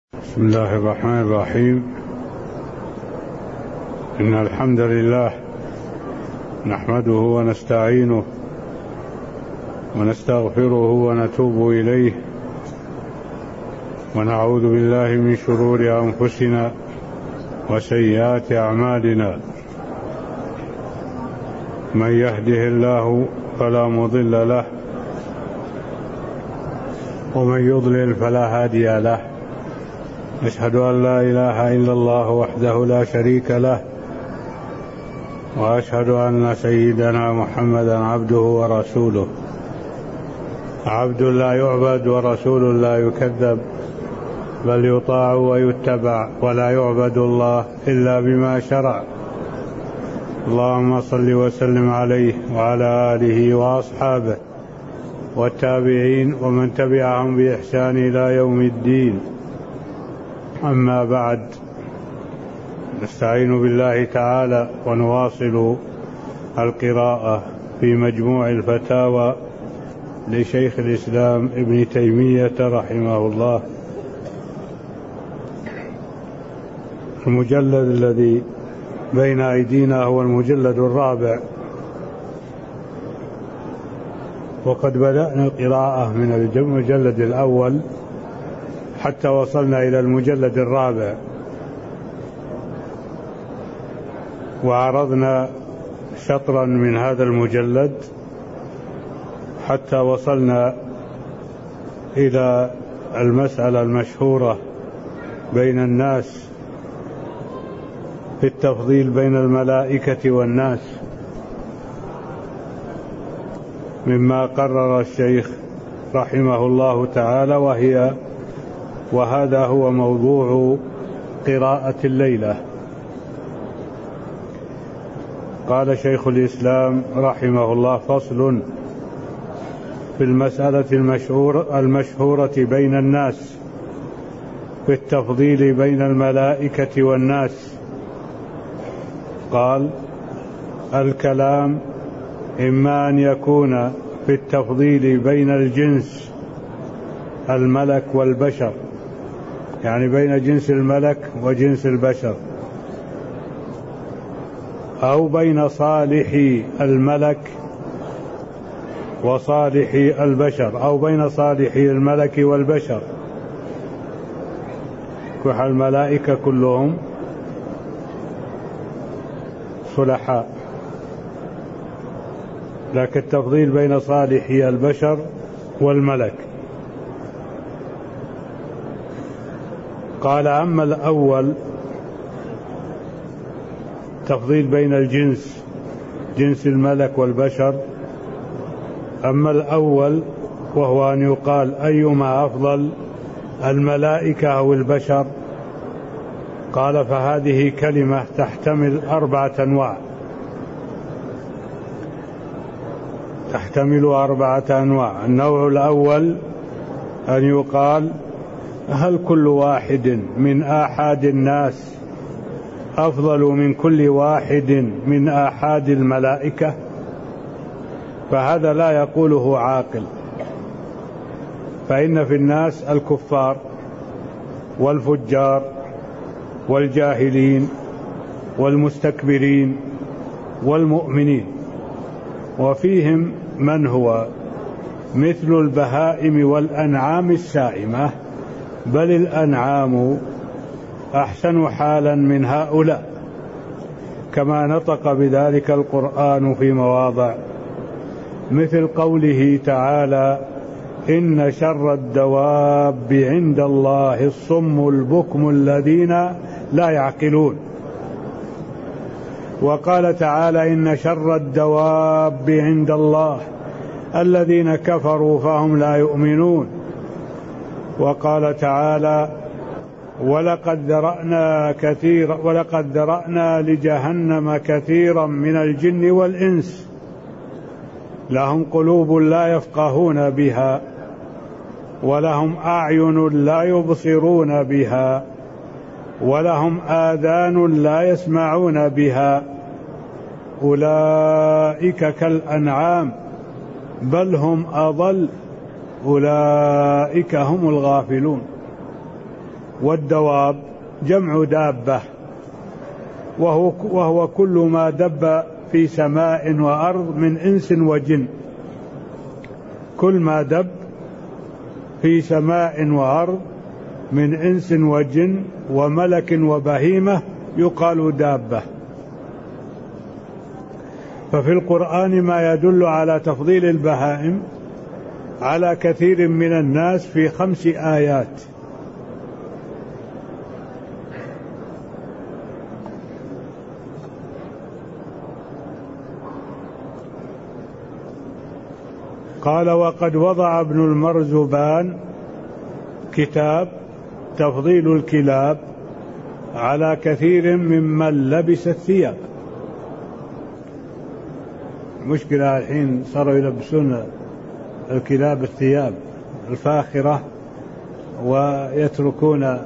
بسم الله الرحمن الرحيم. إن الحمد لله نحمده ونستعينه ونستغفره ونتوب إليه، ونعوذ بالله من شرور أنفسنا وسيئات أعمالنا. من يهده الله فلا مضل له، ومن يضلل فلا هادي له. أشهد أن لا إله إلا الله وحده لا شريك له، وأشهد أن سيدنا محمدا عبده ورسوله، عبد لا يعبد ورسول لا يكذب، بل يطاع ويتبع، ولا يعبد الله إلا بما شرع. اللهم صل وسلم عليه وعلى آله وأصحابه والتابعين ومن تبعهم بإحسان إلى يوم الدين. أما بعد، نستعين بالله تعالى ونواصل القراءة في مجموع الفتاوى لشيخ الإسلام ابن تيمية رحمه الله. المجلد الذي بين أيدينا هو المجلد الرابع، وقد بدأنا القراءة من المجلد الأول حتى وصلنا إلى المجلد الرابع، وعرضنا شطرا من هذا المجلد حتى وصلنا إلى المسألة المشهورة بين الناس في التفضيل بين الملائكة والناس، مما قرر الشيخ رحمه الله تعالى، وهذا هو موضوع قراءة الليلة. قال شيخ الإسلام رحمه الله: فصل في المسألة المشهورة بين الناس في التفضيل بين الملائكة والناس. قال: الكلام إما أن يكون في التفضيل بين الجنس الملك والبشر، يعني بين جنس الملك وجنس البشر، أو بين صالح الملك وصالح البشر، أو بين صالح الملك والبشر. الملائكة كلهم صلحاء، لكن التفضيل بين صالح البشر والملك. قال: أما الأول تفضيل بين الجنس، جنس الملك والبشر، أما الأول وهو أن يقال أيما أفضل، الملائكة أو البشر، قال: فهذه كلمة تحتمل 4 أنواع، تحتمل 4 أنواع. النوع الأول أن يقال: هل كل واحد من آحاد الناس أفضل من كل واحد من آحاد الملائكة؟ فهذا لا يقوله عاقل، فإن في الناس الكفار والفجار والجاهلين والمستكبرين والمؤمنين، وفيهم من هو مثل البهائم والأنعام السائمة، بل الأنعام أحسن حالا من هؤلاء، كما نطق بذلك القرآن في مواضع، مثل قوله تعالى: إن شر الدواب عند الله الصم البكم الذين لا يعقلون. وقال تعالى: إن شر الدواب عند الله الذين كفروا فهم لا يؤمنون. وقال تعالى: ولقد ذرأنا لجهنم كثيرا من الجن والإنس لهم قلوب لا يفقهون بها ولهم أعين لا يبصرون بها ولهم آذان لا يسمعون بها أولئك كالأنعام بل هم أضل أولئك هم الغافلون. والدواب جمع دابة، وهو كل ما دب في سماء وأرض من إنس وجن. كل ما دب في سماء وأرض من إنس وجن وملك وبهيمة يقال دابة. ففي القرآن ما يدل على تفضيل البهائم على كثير من الناس في 5 آيات. قال: وقد وضع ابن المرزبان كتاب تفضيل الكلاب على كثير ممن لبس الثياب. مشكلة الحين صاروا يلبسون الكلاب الثياب الفاخرة ويتركون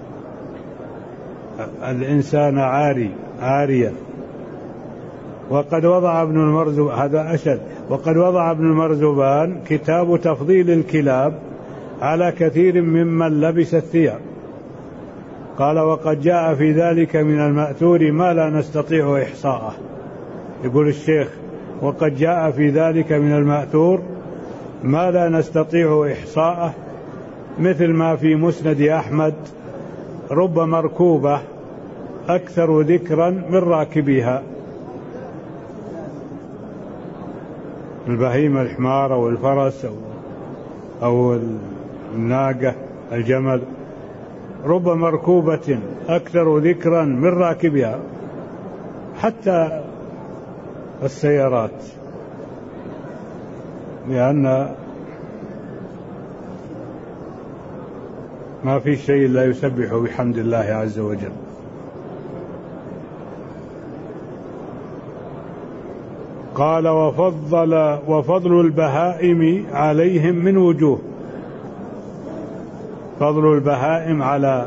الإنسان عاريا. وقد وضع ابن المرزبان، هذا أشد، وقد وضع ابن المرزبان كتاب تفضيل الكلاب على كثير ممن لبس الثياب. قال: وقد جاء في ذلك من المأثور ما لا نستطيع إحصاءه. يقول الشيخ: وقد جاء في ذلك من المأثور ما لا نستطيع إحصاءه، مثل ما في مسند أحمد: رب مركوبة أكثر ذكرا من راكبها. البهيمة الحمار أو الفرس أو الناقة الجمل، رب مركوبة أكثر ذكرا من راكبها. حتى السيارات، لأن ما في شيء لا يسبح بحمد الله عز وجل. قال: وفضل البهائم عليهم من وجوه. فضل البهائم على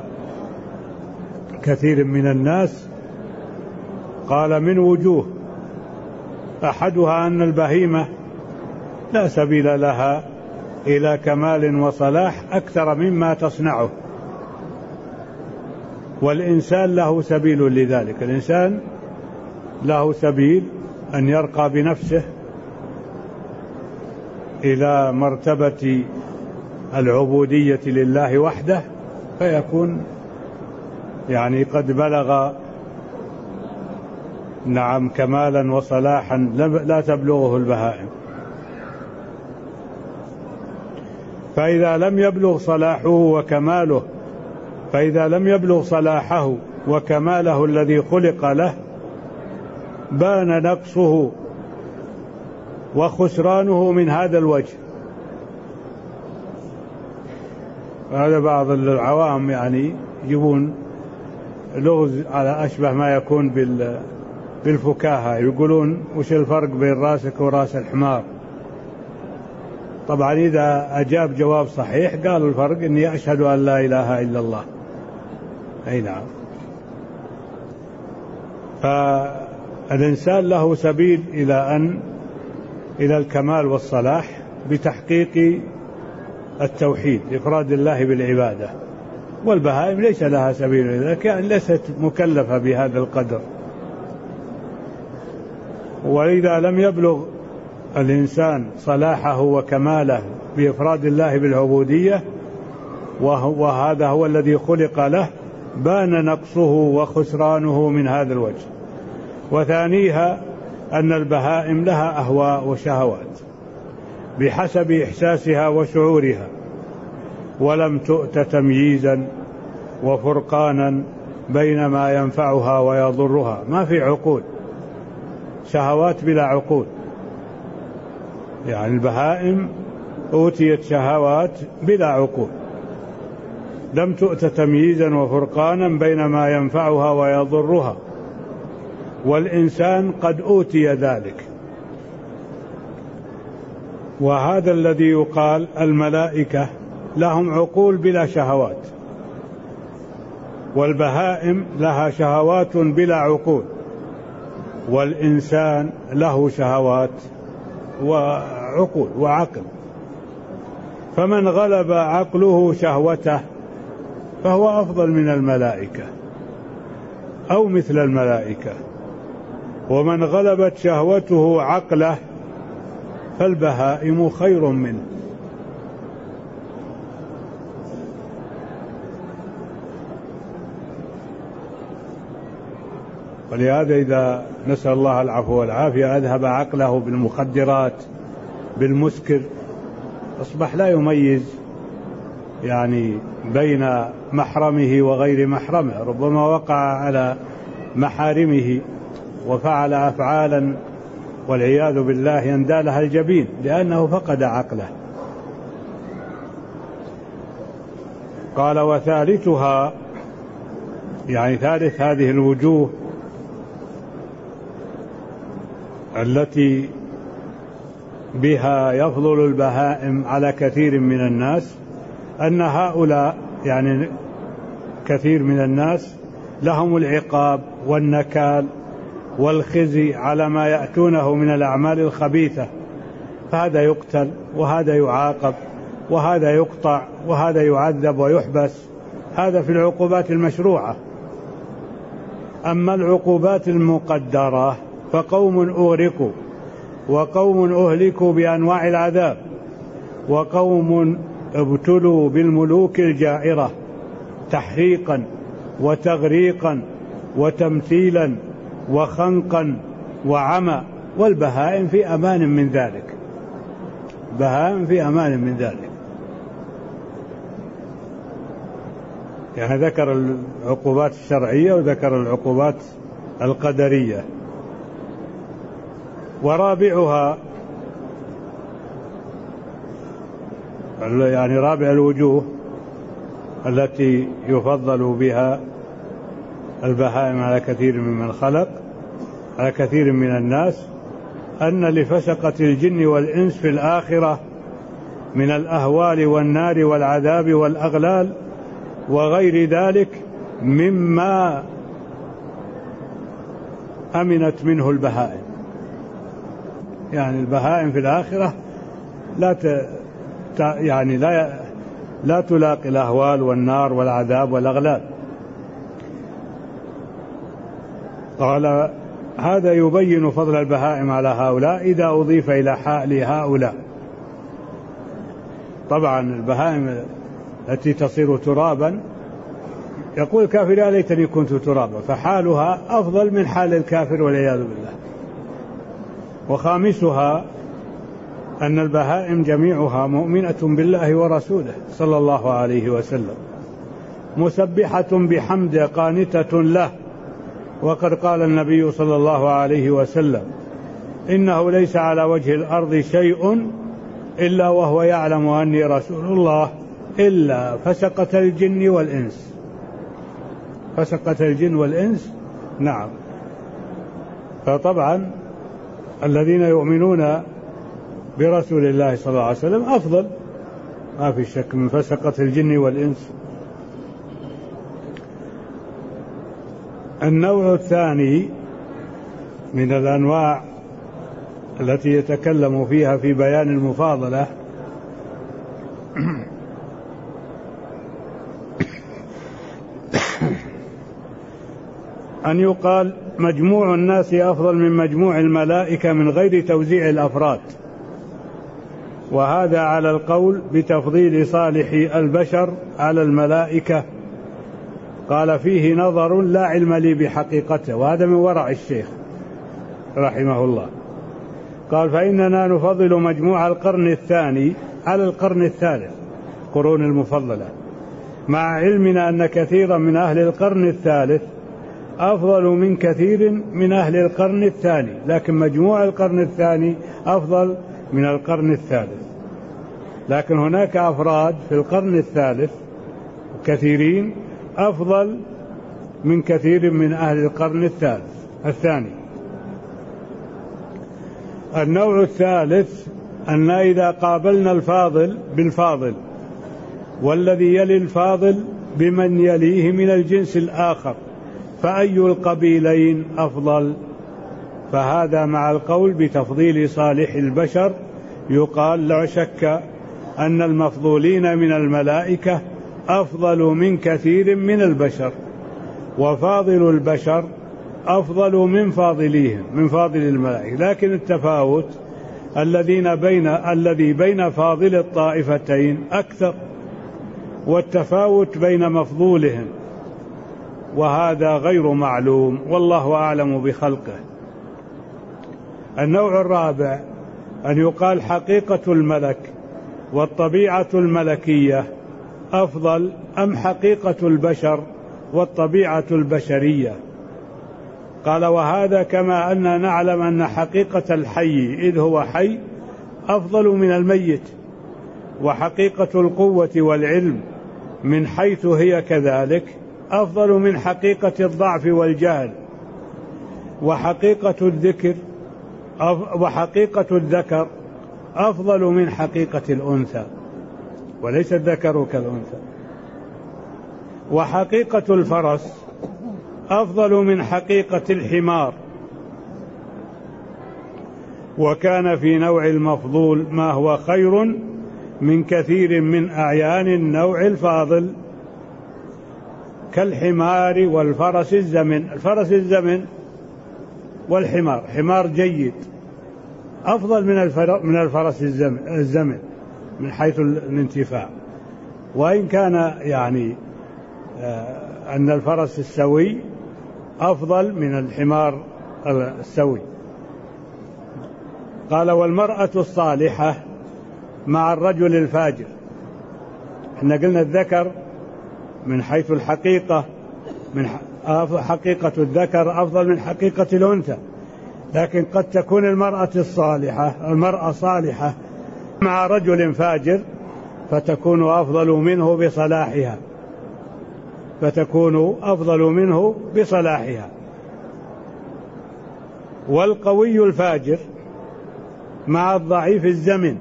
كثير من الناس قال من وجوه. أحدها أن البهيمة لا سبيل لها إلى كمال وصلاح أكثر مما تصنعه، والإنسان له سبيل لذلك. الإنسان له سبيل أن يرقى بنفسه إلى مرتبة العبودية لله وحده، فيكون يعني قد بلغ كمالا وصلاحا لا تبلغه البهائم. فإذا لم يبلغ صلاحه وكماله الذي خلق له، بان نقصه وخسرانه من هذا الوجه. هذا بعض العوام يعني يجيبون لغز على أشبه ما يكون بالفكاهة، يقولون: وش الفرق بين راسك وراس الحمار؟ طبعا إذا أجاب جواب صحيح قالوا الفرق إني أشهد أن لا إله إلا الله. أي نعم. فالإنسان له سبيل إلى الكمال والصلاح بتحقيق التوحيد، إفراد الله بالعبادة. والبهائم ليس لها سبيل إلى ذلك، يعني ليست مكلفة بهذا القدر. وإذا لم يبلغ الإنسان صلاحه وكماله بإفراد الله بالعبودية، وهذا هو الذي خلق له، بان نقصه وخسرانه من هذا الوجه. وثانيها أن البهائم لها أهواء وشهوات بحسب إحساسها وشعورها، ولم تؤت تمييزا وفرقانا بين ما ينفعها ويضرها. ما في عقول، شهوات بلا عقول. يعني البهائم أوتيت شهوات بلا عقول، لم تؤت تمييزا وفرقانا بين ما ينفعها ويضرها، والإنسان قد أوتي ذلك. وهذا الذي يقال الملائكة لهم عقول بلا شهوات، والبهائم لها شهوات بلا عقول، والإنسان له شهوات وعقل. فمن غلب عقله شهوته فهو أفضل من الملائكة أو مثل الملائكة. ومن غلبت شهوته عقله فالبهائم خير منه. ولهذا إذا نسأل الله العفو والعافية أذهب عقله بالمخدرات بالمسكر أصبح لا يميز يعني بين محرمه وغير محرمه، ربما وقع على محارمه وفعل أفعالا والعياذ بالله يندى لها الجبين لأنه فقد عقله. قال وثالثها يعني ثالث هذه الوجوه التي بها يفضل البهائم على كثير من الناس أن هؤلاء يعني كثير من الناس لهم العقاب والنكال والخزي على ما يأتونه من الأعمال الخبيثة، فهذا يقتل وهذا يعاقب وهذا يقطع وهذا يعذب ويحبس، هذا في العقوبات المشروعة. أما العقوبات المقدرة فقوم أغرقوا وقوم أهلكوا بأنواع العذاب وقوم ابتلوا بالملوك الجائرة تحريقا وتغريقا وتمثيلا وخنقا وعمى، والبهائم في أمان من ذلك، بهائم في أمان من ذلك. يعني ذكر العقوبات الشرعية وذكر العقوبات القدرية. ورابعها يعني رابع الوجوه التي يفضل بها البهائم على كثير ممن خلق على كثير من الناس أن لفسقة الجن والإنس في الآخرة من الأهوال والنار والعذاب والأغلال وغير ذلك مما أمنت منه البهائم. يعني البهائم في الآخرة لا تلاقي الأهوال والنار والعذاب والأغلال. قال هذا يبين فضل البهائم على هؤلاء إذا أضيف إلى حال هؤلاء. طبعا البهائم التي تصير ترابا يقول الكافر يا ليتني كنت ترابا، فحالها أفضل من حال الكافر والعياذ بالله. وخامسها أن البهائم جميعها مؤمنة بالله ورسوله صلى الله عليه وسلم مسبحة بحمد قانتة له، وقد قال النبي صلى الله عليه وسلم إنه ليس على وجه الأرض شيء إلا وهو يعلم أني رسول الله إلا فسقة الجن والإنس. فسقة الجن والإنس نعم. فطبعا الذين يؤمنون برسول الله صلى الله عليه وسلم أفضل ما في شك من فسقة الجن والإنس. النوع الثاني من الأنواع التي يتكلم فيها في بيان المفاضلة أن يقال مجموع الناس أفضل من مجموع الملائكة من غير توزيع الأفراد، وهذا على القول بتفضيل صالح البشر على الملائكة. قال فيه نظر لا علم لي بحقيقته، وهذا من ورع الشيخ رحمه الله. قال فإننا نفضل مجموع القرن الثاني على القرن الثالث، قرون المفضلة، مع علمنا أن كثيرا من أهل القرن الثالث أفضل من كثير من أهل القرن الثاني، لكن مجموع القرن الثاني أفضل من القرن الثالث. لكن هناك أفراد في القرن الثالث كثيرين أفضل من كثير من أهل القرن الثاني. النوع الثالث أن إذا قابلنا الفاضل بالفاضل والذي يلي الفاضل بمن يليه من الجنس الآخر فأي القبيلين أفضل؟ فهذا مع القول بتفضيل صالح البشر يقال لا شك أن المفضولين من الملائكة أفضل من كثير من البشر، وفاضل البشر أفضل من فاضليهم، من فاضل الملائكة، لكن التفاوت الذي بين فاضل الطائفتين أكثر، والتفاوت بين مفضولهم، وهذا غير معلوم، والله أعلم بخلقه. النوع الرابع أن يقال حقيقة الملك والطبيعة الملكية أفضل أم حقيقة البشر والطبيعة البشرية. قال: وهذا كما أننا نعلم أن حقيقة الحي إذ هو حي أفضل من الميت، وحقيقة القوة والعلم من حيث هي كذلك أفضل من حقيقة الضعف والجهل، وحقيقة الذكر أفضل من حقيقة الأنثى، وليس الذكر كالأنثى، وحقيقة الفرس أفضل من حقيقة الحمار. وكان في نوع المفضول ما هو خير من كثير من أعيان النوع الفاضل كالحمار والفرس الزمن. الفرس الزمن والحمار، حمار جيد أفضل من الفرس الزمن من حيث الانتفاع، وإن كان يعني أن الفرس السوي أفضل من الحمار السوي. قال: والمرأة الصالحة مع الرجل الفاجر. احنا قلنا الذكر من حيث الحقيقة حقيقة الذكر أفضل من حقيقة الأنثى، لكن قد تكون المرأة صالحة مع رجل فاجر فتكون أفضل منه بصلاحها. والقوي الفاجر مع الضعيف الزمن،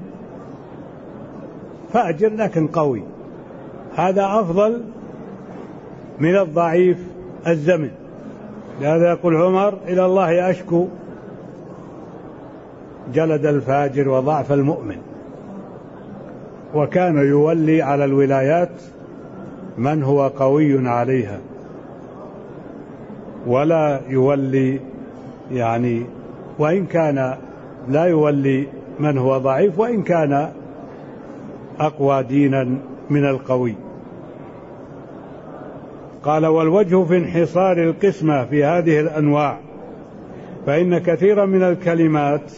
فاجر لكن قوي، هذا أفضل من الضعيف الزمن. لهذا يقول عمر: إلى الله أشكو جلد الفاجر وضعف المؤمن. وكان يولي على الولايات من هو قوي عليها، ولا يولي وإن كان لا يولي من هو ضعيف وإن كان أقوى دينا من القوي. قال: والوجه في انحصار القسمة في هذه الأنواع، فإن كثيرا من الكلمات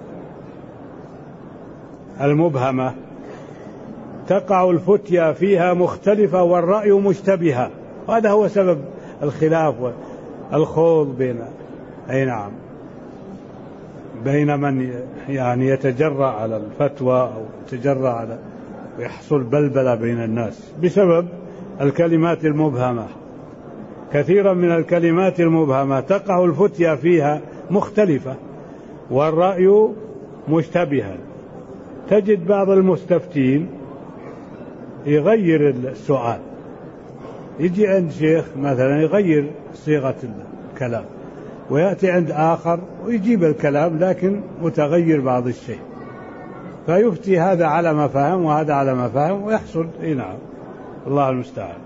المبهمة تقع الفتيا فيها مختلفة والرأي مشتبها، وهذا هو سبب الخلاف والخوض بين من يتجرأ على الفتوى أو يتجرأ على ويحصل بلبلة بين الناس بسبب الكلمات المبهمة. كثيرا من الكلمات المبهمة تقع الفتيا فيها مختلفة والرأي مشتبها. تجد بعض المستفتين يغير السؤال، يجي عند شيخ مثلا يغير صيغة الكلام، ويأتي عند آخر ويجيب الكلام لكن متغير بعض الشيء، فيفتي هذا على ما فهم وهذا على ما فهم ويحصل نعم، الله المستعان.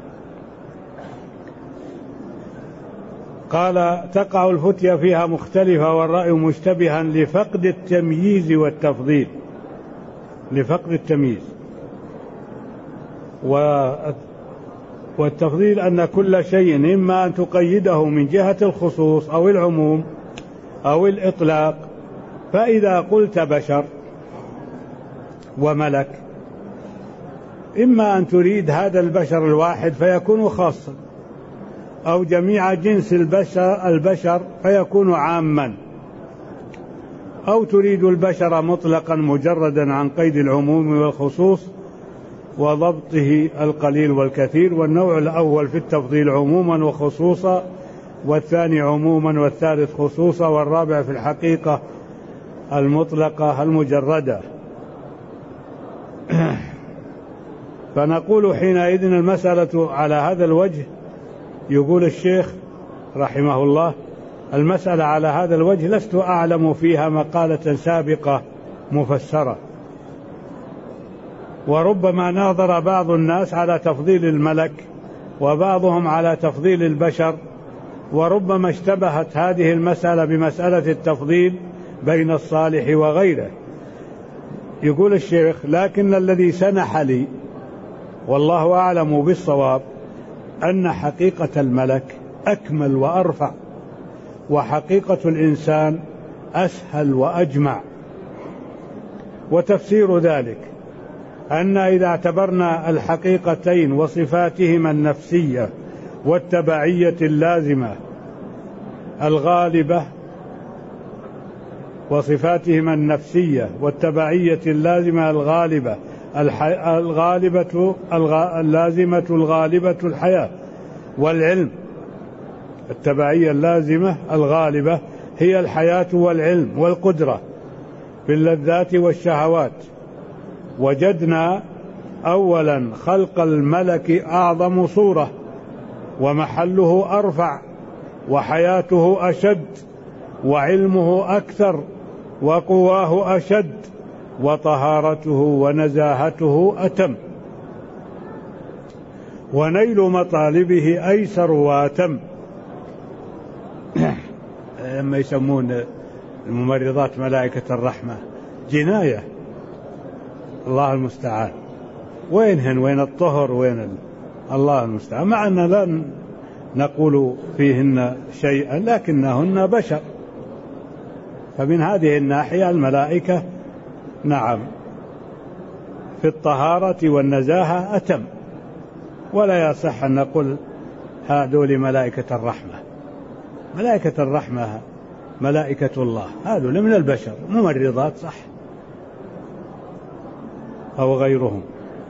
قال: تقع الفتيا فيها مختلفة والرأي مشتبها لفقد التمييز والتفضيل، لفقد التمييز والتفضيل، أن كل شيء إما أن تقيده من جهة الخصوص أو العموم أو الإطلاق. فإذا قلت بشر وملك إما أن تريد هذا البشر الواحد فيكون خاصا، أو جميع جنس البشر فيكون عاما، أو تريد البشر مطلقا مجردا عن قيد العموم والخصوص وضبطه القليل والكثير. والنوع الأول في التفضيل عموما وخصوصا، والثاني عموما والثالث خصوصا، والرابع في الحقيقة المطلقة المجردة. فنقول حينئذ المسألة على هذا الوجه، يقول الشيخ رحمه الله: المسألة على هذا الوجه لست أعلم فيها مقالة سابقة مفسرة، وربما ناظر بعض الناس على تفضيل الملك وبعضهم على تفضيل البشر، وربما اشتبهت هذه المسألة بمسألة التفضيل بين الصالح وغيره. يقول الشيخ: لكن الذي سنح لي والله أعلم بالصواب أن حقيقة الملك أكمل وأرفع، وحقيقة الإنسان أسهل وأجمع. وتفسير ذلك أن إذا اعتبرنا الحقيقتين وصفاتهما النفسية والتبعية اللازمة الغالبة، وصفاتهما النفسية والتبعية اللازمة الغالبة اللازمة الغالبة الحياة والعلم، التبعية اللازمة الغالبة هي الحياة والعلم والقدرة في اللذات والشهوات، وجدنا أولا خلق الملك أعظم صورة، ومحله أرفع، وحياته أشد، وعلمه أكثر، وقواه أشد، وطهارته ونزاهته أتم، ونيل مطالبه أيسر وأتم. لما يسمون الممرضات ملائكة الرحمة جناية، الله المستعان. وين الطهر، الله المستعان، مع أن لا نقول فيهن شيئا لكنهن بشر، فمن هذه الناحية الملائكة نعم في الطهارة والنزاهة أتم، ولا يصح أن نقول هذول ملائكة الرحمة. ملائكة الرحمة ملائكة الله، هذول من البشر، ممرضات صح أو غيرهم.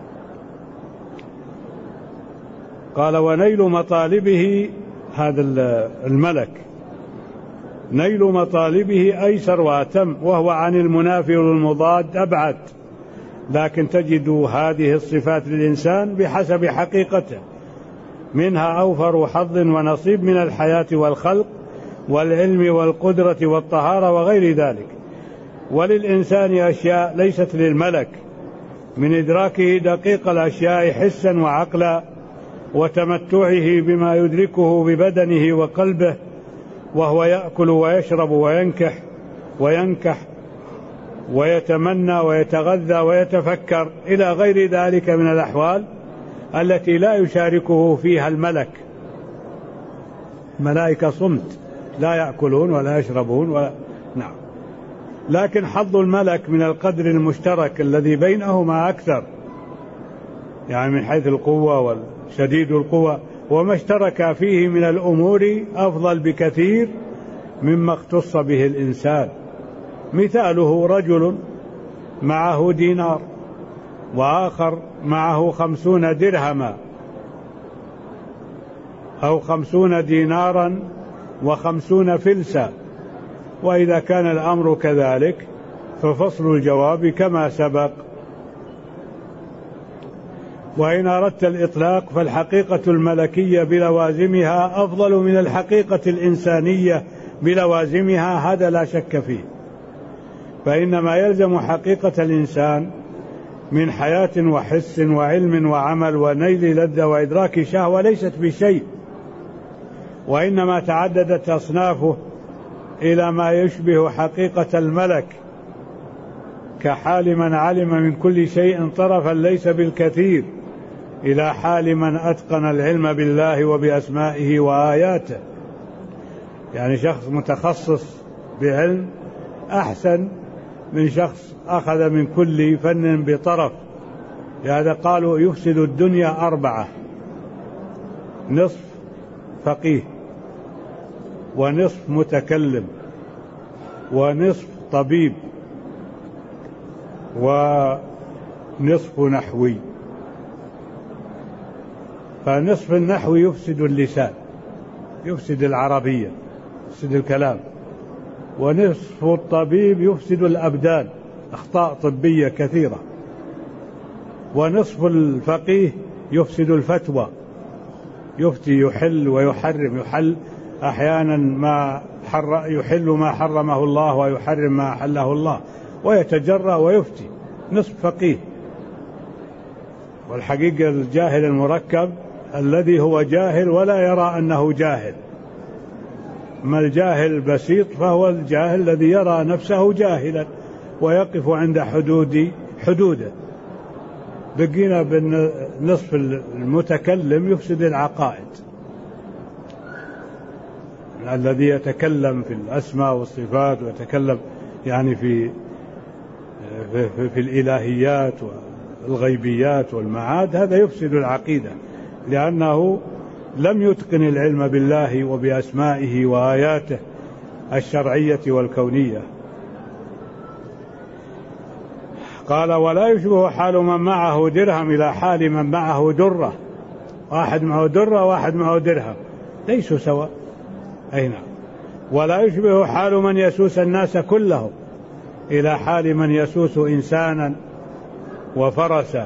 قال: ونيل مطالبه، هذا الملك نيل مطالبه أيسر وأتم، وهو عن المنافي والمضاد أبعد، لكن تجد هذه الصفات للإنسان بحسب حقيقته، منها أوفر حظ ونصيب من الحياة والخلق والعلم والقدرة والطهارة وغير ذلك. وللإنسان أشياء ليست للملك، من إدراكه دقيق الأشياء حسا وعقلا، وتمتعه بما يدركه ببدنه وقلبه، وهو يأكل ويشرب وينكح ويتمنى ويتغذى ويتفكر إلى غير ذلك من الأحوال التي لا يشاركه فيها الملك. ملائكة صمت، لا يأكلون ولا يشربون نعم. لكن حظ الملك من القدر المشترك الذي بينهما أكثر، يعني من حيث القوة والشديد القوة، وما اشترك فيه من الأمور أفضل بكثير مما اختص به الإنسان. مثاله: رجل معه دينار، وآخر معه 50 درهما، أو 50 دينارا و50 فلسا. وإذا كان الأمر كذلك ففصل الجواب كما سبق. وإن أردت الإطلاق فالحقيقة الملكية بلوازمها أفضل من الحقيقة الإنسانية بلوازمها، هذا لا شك فيه. فإنما يلزم حقيقة الإنسان من حياة وحس وعلم وعمل ونيل لذة وإدراك شهوة ليست بشيء، وإنما تعددت أصنافه إلى ما يشبه حقيقة الملك، كحال من علم من كل شيء طرفا ليس بالكثير، إلى حال من أتقن العلم بالله وبأسمائه وآياته. يعني شخص متخصص بعلم أحسن من شخص أخذ من كل فن بطرف. لهذا قالوا يفسد الدنيا 4: نصف فقيه، ونصف متكلم، ونصف طبيب، ونصف نحوي. فنصف النحو يفسد اللسان، يفسد العربية، يفسد الكلام، ونصف الطبيب يفسد الأبدان، أخطاء طبية كثيرة، ونصف الفقيه يفسد الفتوى، يفتي يحل ويحرم، يحل أحيانا يحل ما حرمه الله ويحرم ما أحله الله، ويتجرأ ويفتي. نصف فقيه. والحقيقة الجاهل المركب الذي هو جاهل ولا يرى أنه جاهل. ما الجاهل البسيط فهو الجاهل الذي يرى نفسه جاهلا ويقف عند حدوده. بقينا بالنصف المتكلم يفسد العقائد، الذي يتكلم في الأسماء والصفات ويتكلم يعني في الإلهيات والغيبيات والمعاد، هذا يفسد العقيدة، لأنه لم يتقن العلم بالله وبأسمائه وآياته الشرعية والكونية. قال: ولا يشبه حال من معه درهم إلى حال من معه درة. واحد معه درة واحد معه درهم ليسوا سواء. أين؟ ولا يشبه حال من يسوس الناس كلهم إلى حال من يسوس إنسانا وفرسا.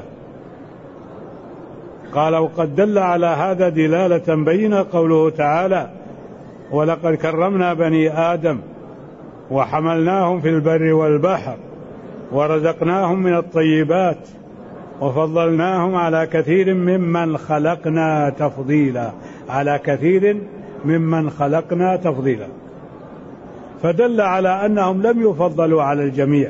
قال: وقد دل على هذا دلالة بينة قوله تعالى: ولقد كرمنا بني آدم وحملناهم في البر والبحر ورزقناهم من الطيبات وفضلناهم على كثير ممن خلقنا تفضيلا. على كثير ممن خلقنا تفضيلا، فدل على أنهم لم يفضلوا على الجميع.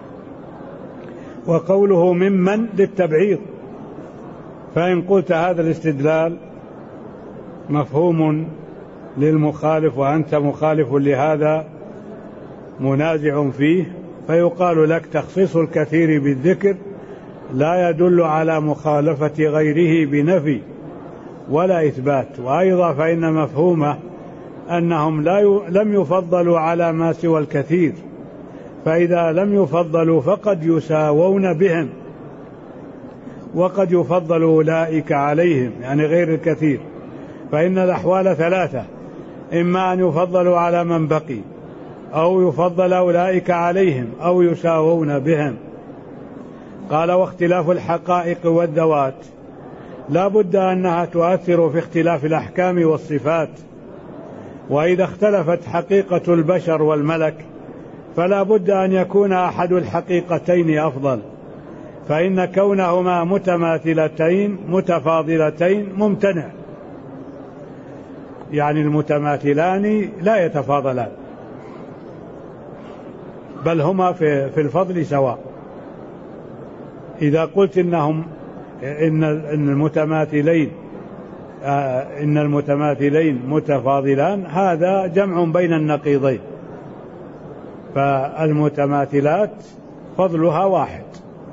وقوله ممن للتبعيض، فإن قلت هذا الاستدلال مفهوم للمخالف وأنت مخالف لهذا منازع فيه، فيقال لك: تخصيص الكثير بالذكر لا يدل على مخالفة غيره بنفي ولا إثبات. وأيضا فإن مفهومه أنهم لم يفضلوا على ما سوى الكثير، فإذا لم يفضلوا فقد يساوون بهم، وقد يفضل أولئك عليهم يعني غير الكثير. فإن الأحوال ثلاثة: إما أن يفضلوا على من بقي، أو يفضل أولئك عليهم، أو يساوون بهم. قال: واختلاف الحقائق والذوات لا بد أنها تؤثر في اختلاف الأحكام والصفات. وإذا اختلفت حقيقة البشر والملك فلا بد أن يكون أحد الحقيقتين أفضل، فإن كونهما متماثلتين متفاضلتين ممتنع، يعني المتماثلان لا يتفاضلان، بل هما في الفضل سواء. إذا قلت إن المتماثلين متفاضلان، هذا جمع بين النقيضين، فالمتماثلات فضلها واحد.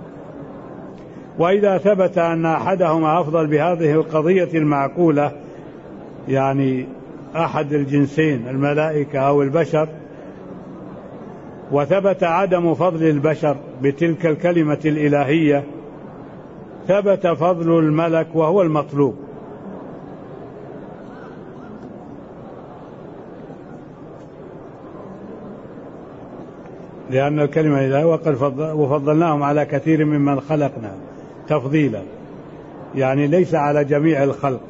وإذا ثبت أن أحدهما أفضل بهذه القضية المعقولة، يعني أحد الجنسين الملائكة أو البشر، وثبت عدم فضل البشر بتلك الكلمة الإلهية، ثبت فضل الملك وهو المطلوب. لأن الكلمة الإلهية وفضلناهم على كثير ممن خلقنا تفضيلا، يعني ليس على جميع الخلق.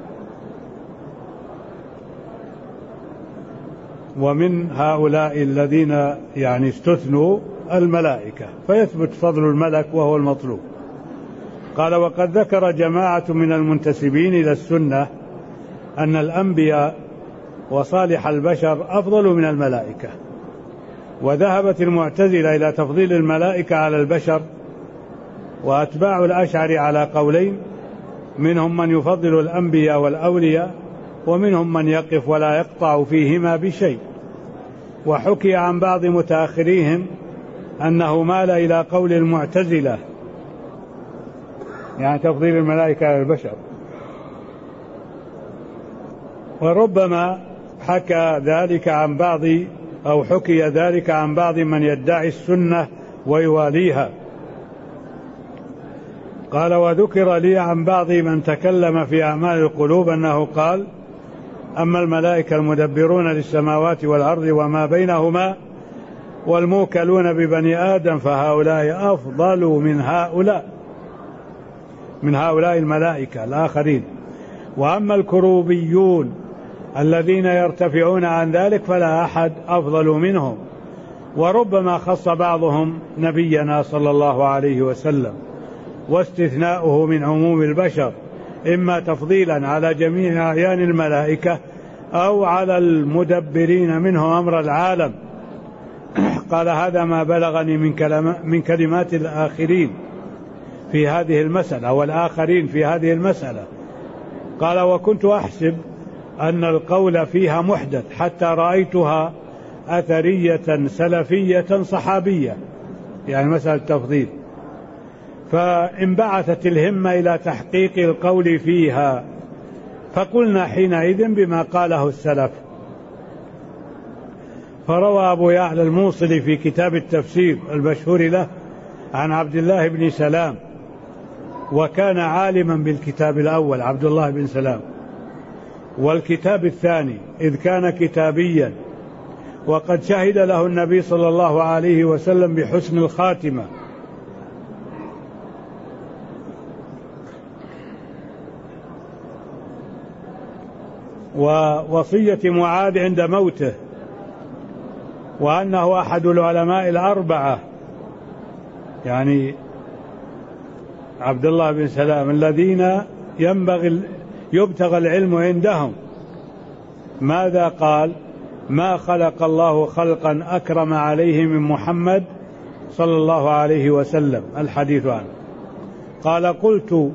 ومن هؤلاء الذين يعني استثنوا الملائكة، فيثبت فضل الملك وهو المطلوب. قال: وقد ذكر جماعة من المنتسبين إلى السنة أن الأنبياء وصالح البشر أفضل من الملائكة، وذهبت المعتزلة إلى تفضيل الملائكة على البشر، وأتباع الأشعري على قولين: منهم من يفضل الأنبياء والأولياء، ومنهم من يقف ولا يقطع فيهما بشيء. وحكي عن بعض متأخريهم أنه مال إلى قول المعتزلة، يعني تفضيل الملائكة على البشر. وربما حكى ذلك عن بعض أو حكي ذلك عن بعض من يدعي السنة ويواليها. قال: وذكر لي عن بعض من تكلم في أعمال القلوب أنه قال: أما الملائكة المدبرون للسماوات والأرض وما بينهما والموكلون ببني آدم فهؤلاء أفضل من هؤلاء الملائكة الآخرين. وأما الكروبيون الذين يرتفعون عن ذلك فلا أحد أفضل منهم. وربما خص بعضهم نبينا صلى الله عليه وسلم واستثناؤه من عموم البشر، إما تفضيلا على جميع أعيان الملائكة أو على المدبرين منه أمر العالم. قال هذا ما بلغني من كلمات الآخرين في هذه المسألة والآخرين في هذه المسألة. قال وكنت أحسب أن القول فيها محدث حتى رأيتها أثرية سلفية صحابية، يعني مسألة التفضيل، فانبعثت الهمة إلى تحقيق القول فيها، فقلنا حينئذ بما قاله السلف. فروى أبو يعلى الموصلي في كتاب التفسير المشهور له عن عبد الله بن سلام، وكان عالما بالكتاب الأول عبد الله بن سلام، والكتاب الثاني إذ كان كتابيا، وقد شهد له النبي صلى الله عليه وسلم بحسن الخاتمة. ووصية معاذ عند موته، وأنه أحد العلماء الأربعة، يعني عبد الله بن سلام، الذين يبتغى العلم عندهم. ماذا قال؟ ما خلق الله خلقا أكرم عليه من محمد صلى الله عليه وسلم، الحديث عنه. قال قلت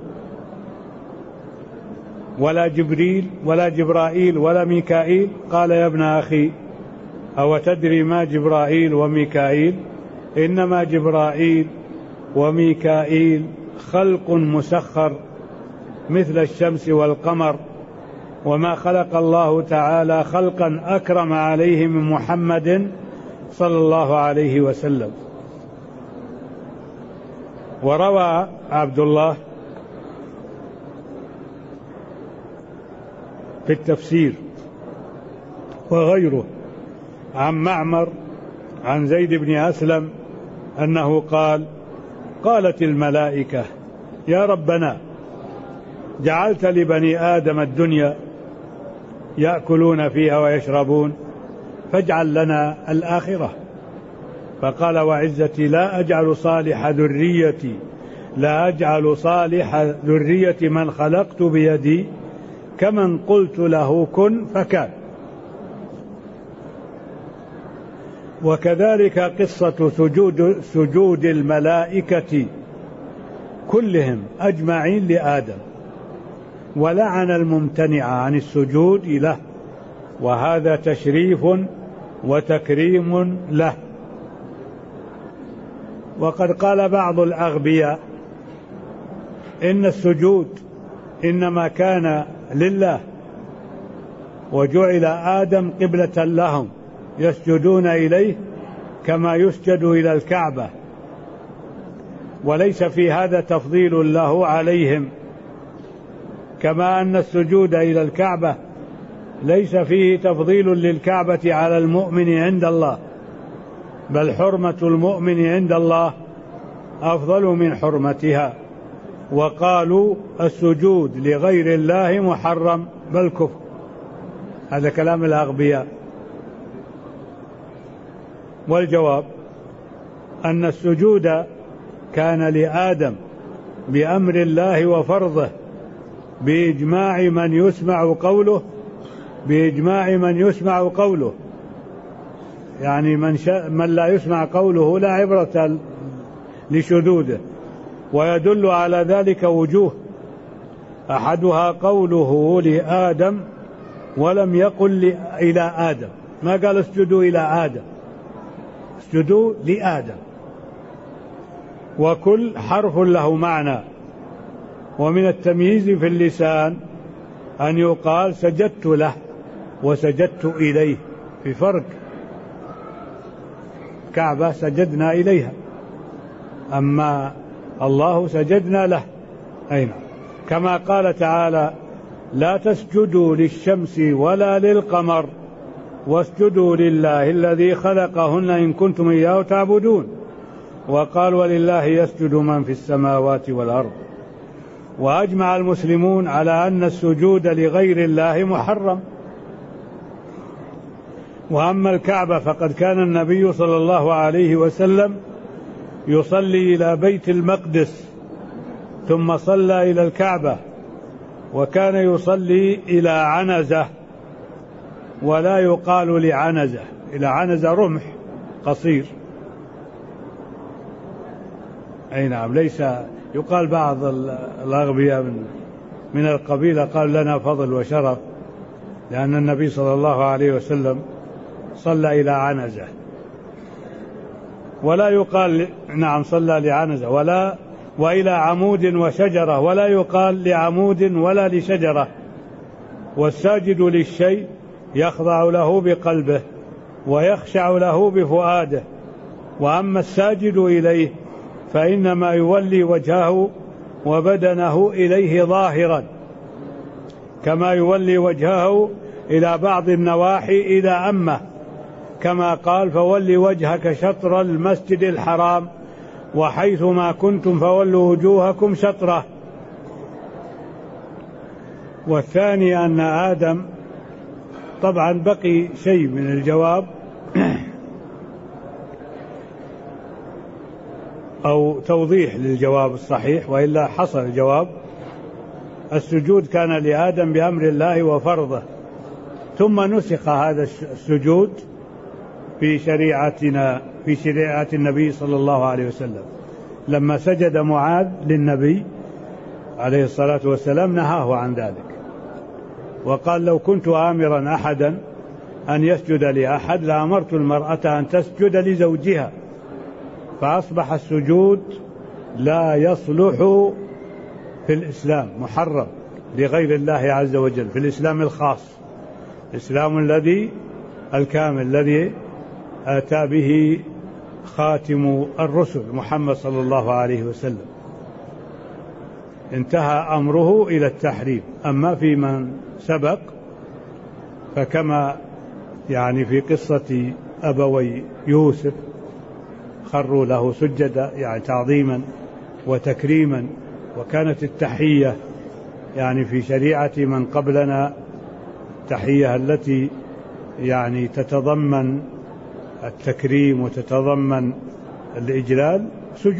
ولا جبريل ولا جبرائيل ولا ميكائيل؟ قال يا ابن أخي أو تدري ما جبرائيل وميكائيل؟ إنما جبرائيل وميكائيل خلق مسخر مثل الشمس والقمر، وما خلق الله تعالى خلقا أكرم عليه من محمد صلى الله عليه وسلم. وروى عبد الله في التفسير وغيره عن معمر عن زيد بن أسلم أنه قال قالت الملائكة يا ربنا جعلت لبني آدم الدنيا يأكلون فيها ويشربون، فاجعل لنا الآخرة. فقال وعزتي لا أجعل صالح ذرية من خلقت بيدي كمن قلت له كن فكان. وكذلك قصة سجود الملائكة كلهم أجمعين لآدم، ولعن الممتنع عن السجود له، وهذا تشريف وتكريم له. وقد قال بعض الأغبياء إن السجود إنما كان لله، وجعل آدم قبلة لهم يسجدون إليه كما يسجد إلى الكعبة، وليس في هذا تفضيل له عليهم، كما أن السجود إلى الكعبة ليس فيه تفضيل للكعبة على المؤمن عند الله، بل حرمة المؤمن عند الله أفضل من حرمتها. وقالوا السجود لغير الله محرم بل كفر. هذا كلام الأغبياء. والجواب أن السجود كان لآدم بأمر الله وفرضه بإجماع من يسمع قوله، يعني من لا يسمع قوله لا عبرة لشذوذه. ويدل على ذلك وجوه، أحدها قوله لآدم ولم يقل إلى آدم، ما قال اسجدوا إلى آدم، اسجدوا لآدم. وكل حرف له معنى. ومن التمييز في اللسان أن يقال سجدت له وسجدت إليه، في فرق. كعبة سجدنا إليها، أما الله سجدنا له. أين كما قال تعالى لا تسجدوا للشمس ولا للقمر واسجدوا لله الذي خلقهن إن كنتم إياه تعبدون. وقال ولله يسجد من في السماوات والأرض. وأجمع المسلمون على أن السجود لغير الله محرم. وأما الكعبة فقد كان النبي صلى الله عليه وسلم يصلي إلى بيت المقدس ثم صلى إلى الكعبة، وكان يصلي إلى عنزة، ولا يقال لعنزة، إلى عنزة رمح قصير، أي نعم، ليس يقال بعض الأغبياء من القبيلة قال لنا فضل وشرف، لأن النبي صلى الله عليه وسلم صلى إلى عنزة، ولا يقال نعم صلى لعنزة، وإلى عمود وشجرة، ولا يقال لعمود ولا لشجرة. والساجد للشيء يخضع له بقلبه ويخشع له بفؤاده، وأما الساجد إليه فإنما يولي وجهه وبدنه إليه ظاهرا، كما يولي وجهه إلى بعض النواحي إذا أمه، كما قال فولي وجهك شطر المسجد الحرام وحيث ما كنتم فولوا وجوهكم شطره. والثاني أن آدم، طبعا بقي شيء من الجواب أو توضيح للجواب الصحيح، وإلا حصل الجواب. السجود كان لآدم بأمر الله وفرضه، ثم نسخ هذا السجود في شريعتنا، في شريعة النبي صلى الله عليه وسلم، لما سجد معاذ للنبي عليه الصلاة والسلام نهاه عن ذلك، وقال لو كنت آمرا أحدا أن يسجد لأحد لأمرت المرأة أن تسجد لزوجها، فأصبح السجود لا يصلح في الإسلام، محرم لغير الله عز وجل، في الإسلام الخاص، الإسلام الذي الكامل الذي أتى به خاتم الرسل محمد صلى الله عليه وسلم، انتهى أمره إلى التحريم. أما في من سبق فكما يعني في قصة أبوي يوسف خروا له سجدا، يعني تعظيما وتكريما، وكانت التحية يعني في شريعة من قبلنا التحية التي يعني تتضمن التكريم وتتضمن الإجلال،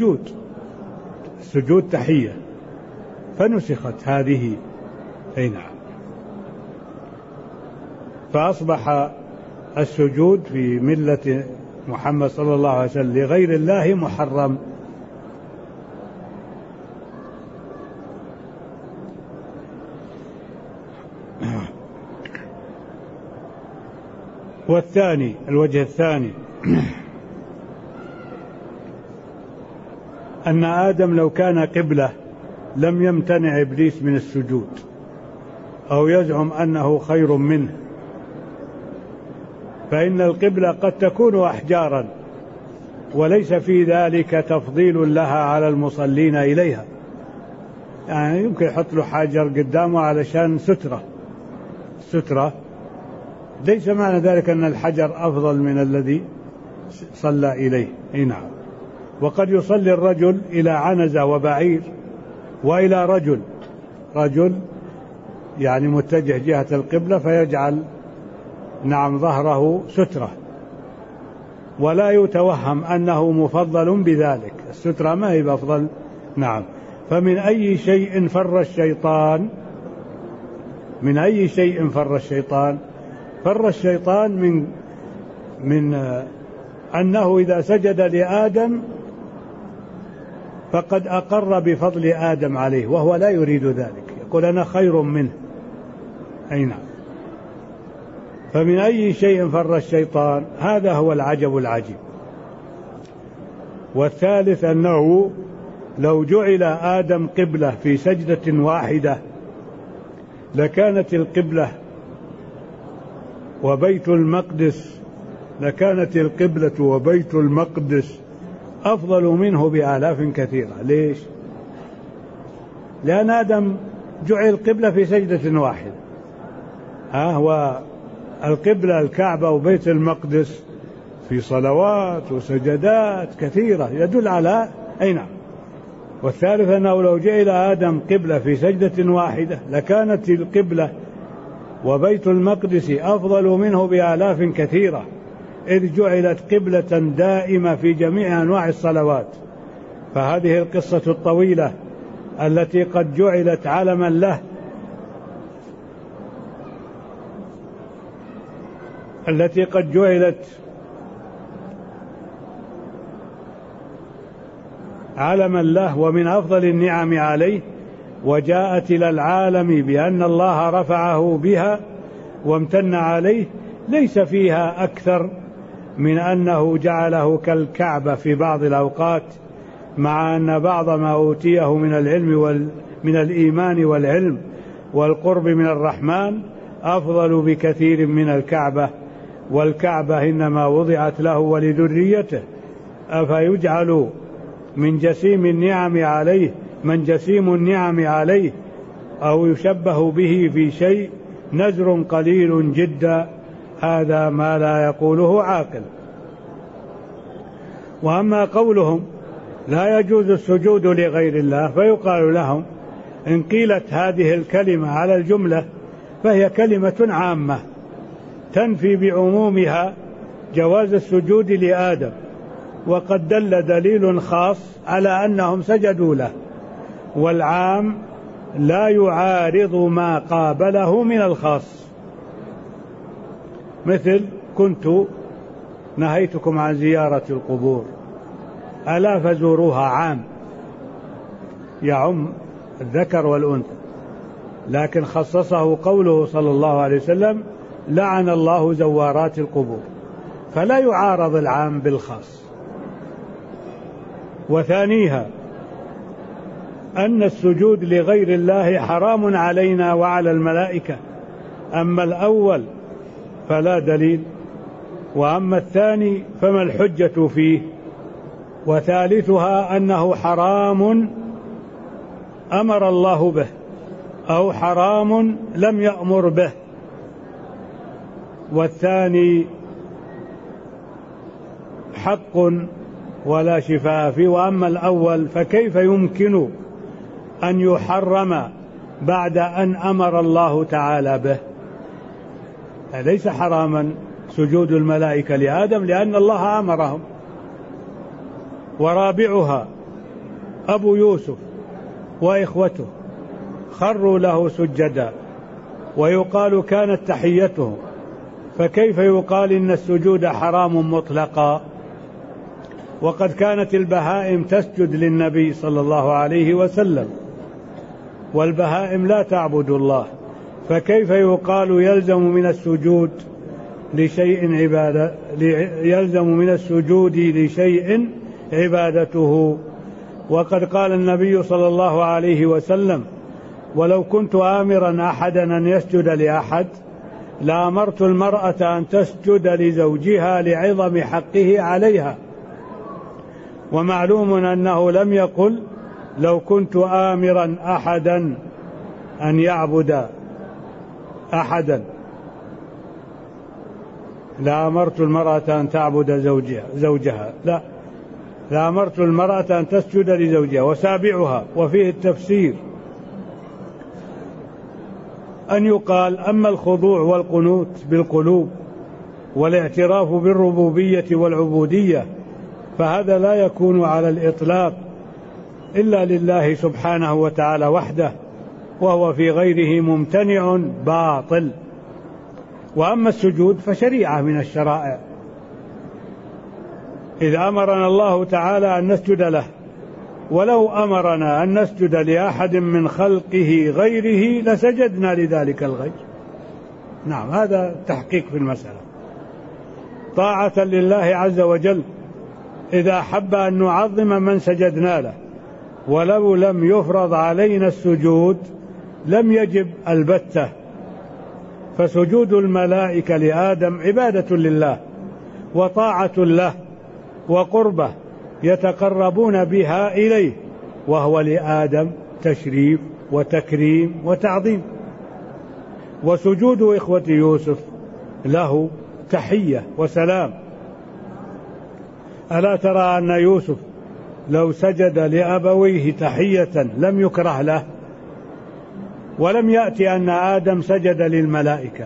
سجود تحية، فنسخت هذه، أي نعم، فأصبح السجود في ملة محمد صلى الله عليه وسلم لغير الله محرم. والثاني، الوجه الثاني، أن آدم لو كان قبلة لم يمتنع إبليس من السجود أو يزعم أنه خير منه، فإن القبلة قد تكون أحجارا وليس في ذلك تفضيل لها على المصلين إليها، يعني يمكن يحط له حجر قدامه علشان سترة، ليس معنى ذلك أن الحجر أفضل من الذي صلى إليه. نعم. وقد يصلي الرجل إلى عنزة وبعير، وإلى رجل يعني متجه جهة القبلة فيجعل نعم ظهره سترة، ولا يتوهم أنه مفضل بذلك، السترة ما هي بأفضل. نعم. فمن أي شيء فر الشيطان؟ من أي شيء فر الشيطان؟ فر الشيطان من أنه إذا سجد لآدم فقد أقر بفضل آدم عليه، وهو لا يريد ذلك، يقول أنا خير منه. أي نعم. فمن أي شيء فر الشيطان؟ هذا هو العجب العجيب. والثالث أنه لو جعل آدم قبلة في سجدة واحدة لكانت القبلة وبيت المقدس أفضل منه بآلاف كثيرة. ليش؟ لأن آدم جعل قبلة في سجدة واحدة، والقبلة الكعبة وبيت المقدس في صلوات وسجدات كثيرة يدل على. أي نعم. والثالث أنه لو جعل آدم قبلة في سجدة واحدة لكانت القبلة وبيت المقدس أفضل منه بآلاف كثيرة، إذ جعلت قبلة دائمة في جميع أنواع الصلوات. فهذه القصة الطويلة التي قد جعلت علما له، التي قد جعلت علما له ومن أفضل النعم عليه، وجاءت إلى العالم بأن الله رفعه بها وامتن عليه، ليس فيها أكثر من أنه جعله كالكعبة في بعض الأوقات، مع أن بعض ما أوتيه من العلم من الإيمان والعلم والقرب من الرحمن أفضل بكثير من الكعبة، والكعبة إنما وضعت له ولذريته، أفيجعل من جسيم النعم عليه أو يشبه به في شيء؟ نزر قليل جدا، هذا ما لا يقوله عاقل. وأما قولهم لا يجوز السجود لغير الله، فيقال لهم إن قيلت هذه الكلمة على الجملة فهي كلمة عامة تنفي بعمومها جواز السجود لآدم، وقد دل دليل خاص على أنهم سجدوا له، والعام لا يعارض ما قابله من الخاص. مثل كنت نهيتكم عن زيارة القبور، ألا فزوروها، عام يعم الذكر والأنثى، لكن خصصه قوله صلى الله عليه وسلم لعن الله زوارات القبور، فلا يعارض العام بالخاص. وثانيها أن السجود لغير الله حرام علينا وعلى الملائكة، أما الأول فلا دليل، وأما الثاني فما الحجة فيه. وثالثها أنه حرام أمر الله به أو حرام لم يأمر به، والثاني حق ولا شفاء فيه، وأما الأول فكيف يمكن أن يحرم بعد أن أمر الله تعالى به؟ ليس حراما سجود الملائكة لآدم لأن الله أمرهم. ورابعها أبو يوسف وإخوته خروا له سجدا، ويقال كانت تحيته، فكيف يقال إن السجود حرام مطلقا؟ وقد كانت البهائم تسجد للنبي صلى الله عليه وسلم، والبهائم لا تعبد الله، فكيف يقال يلزم من السجود لشيء عبادته؟ وقد قال النبي صلى الله عليه وسلم ولو كنت آمرا أحدا أن يسجد لأحد لأمرت المرأة أن تسجد لزوجها لعظم حقه عليها. ومعلوم أنه لم يقل لو كنت آمرا أحدا أن يعبد أحدا لأمرت المرأة أن تعبد زوجها، لا، لأمرت المرأة أن تسجد لزوجها. وسابعها وفيه التفسير أن يقال أما الخضوع والقنوت بالقلوب والاعتراف بالربوبية والعبودية فهذا لا يكون على الإطلاق إلا لله سبحانه وتعالى وحده، وهو في غيره ممتنع باطل. وأما السجود فشريعة من الشرائع، إذا أمرنا الله تعالى أن نسجد له، ولو أمرنا أن نسجد لأحد من خلقه غيره لسجدنا لذلك الغير. نعم، هذا تحقيق في المسألة، طاعة لله عز وجل إذا أحب أن نعظم من سجدنا له، ولو لم يفرض علينا السجود لم يجب البتة. فسجود الملائكة لآدم عبادة لله وطاعة له وقربة يتقربون بها إليه، وهو لآدم تشريف وتكريم وتعظيم. وسجود إخوة يوسف له تحية وسلام. ألا ترى أن يوسف لو سجد لأبويه تحية لم يكره له؟ ولم يأتي أن آدم سجد للملائكة،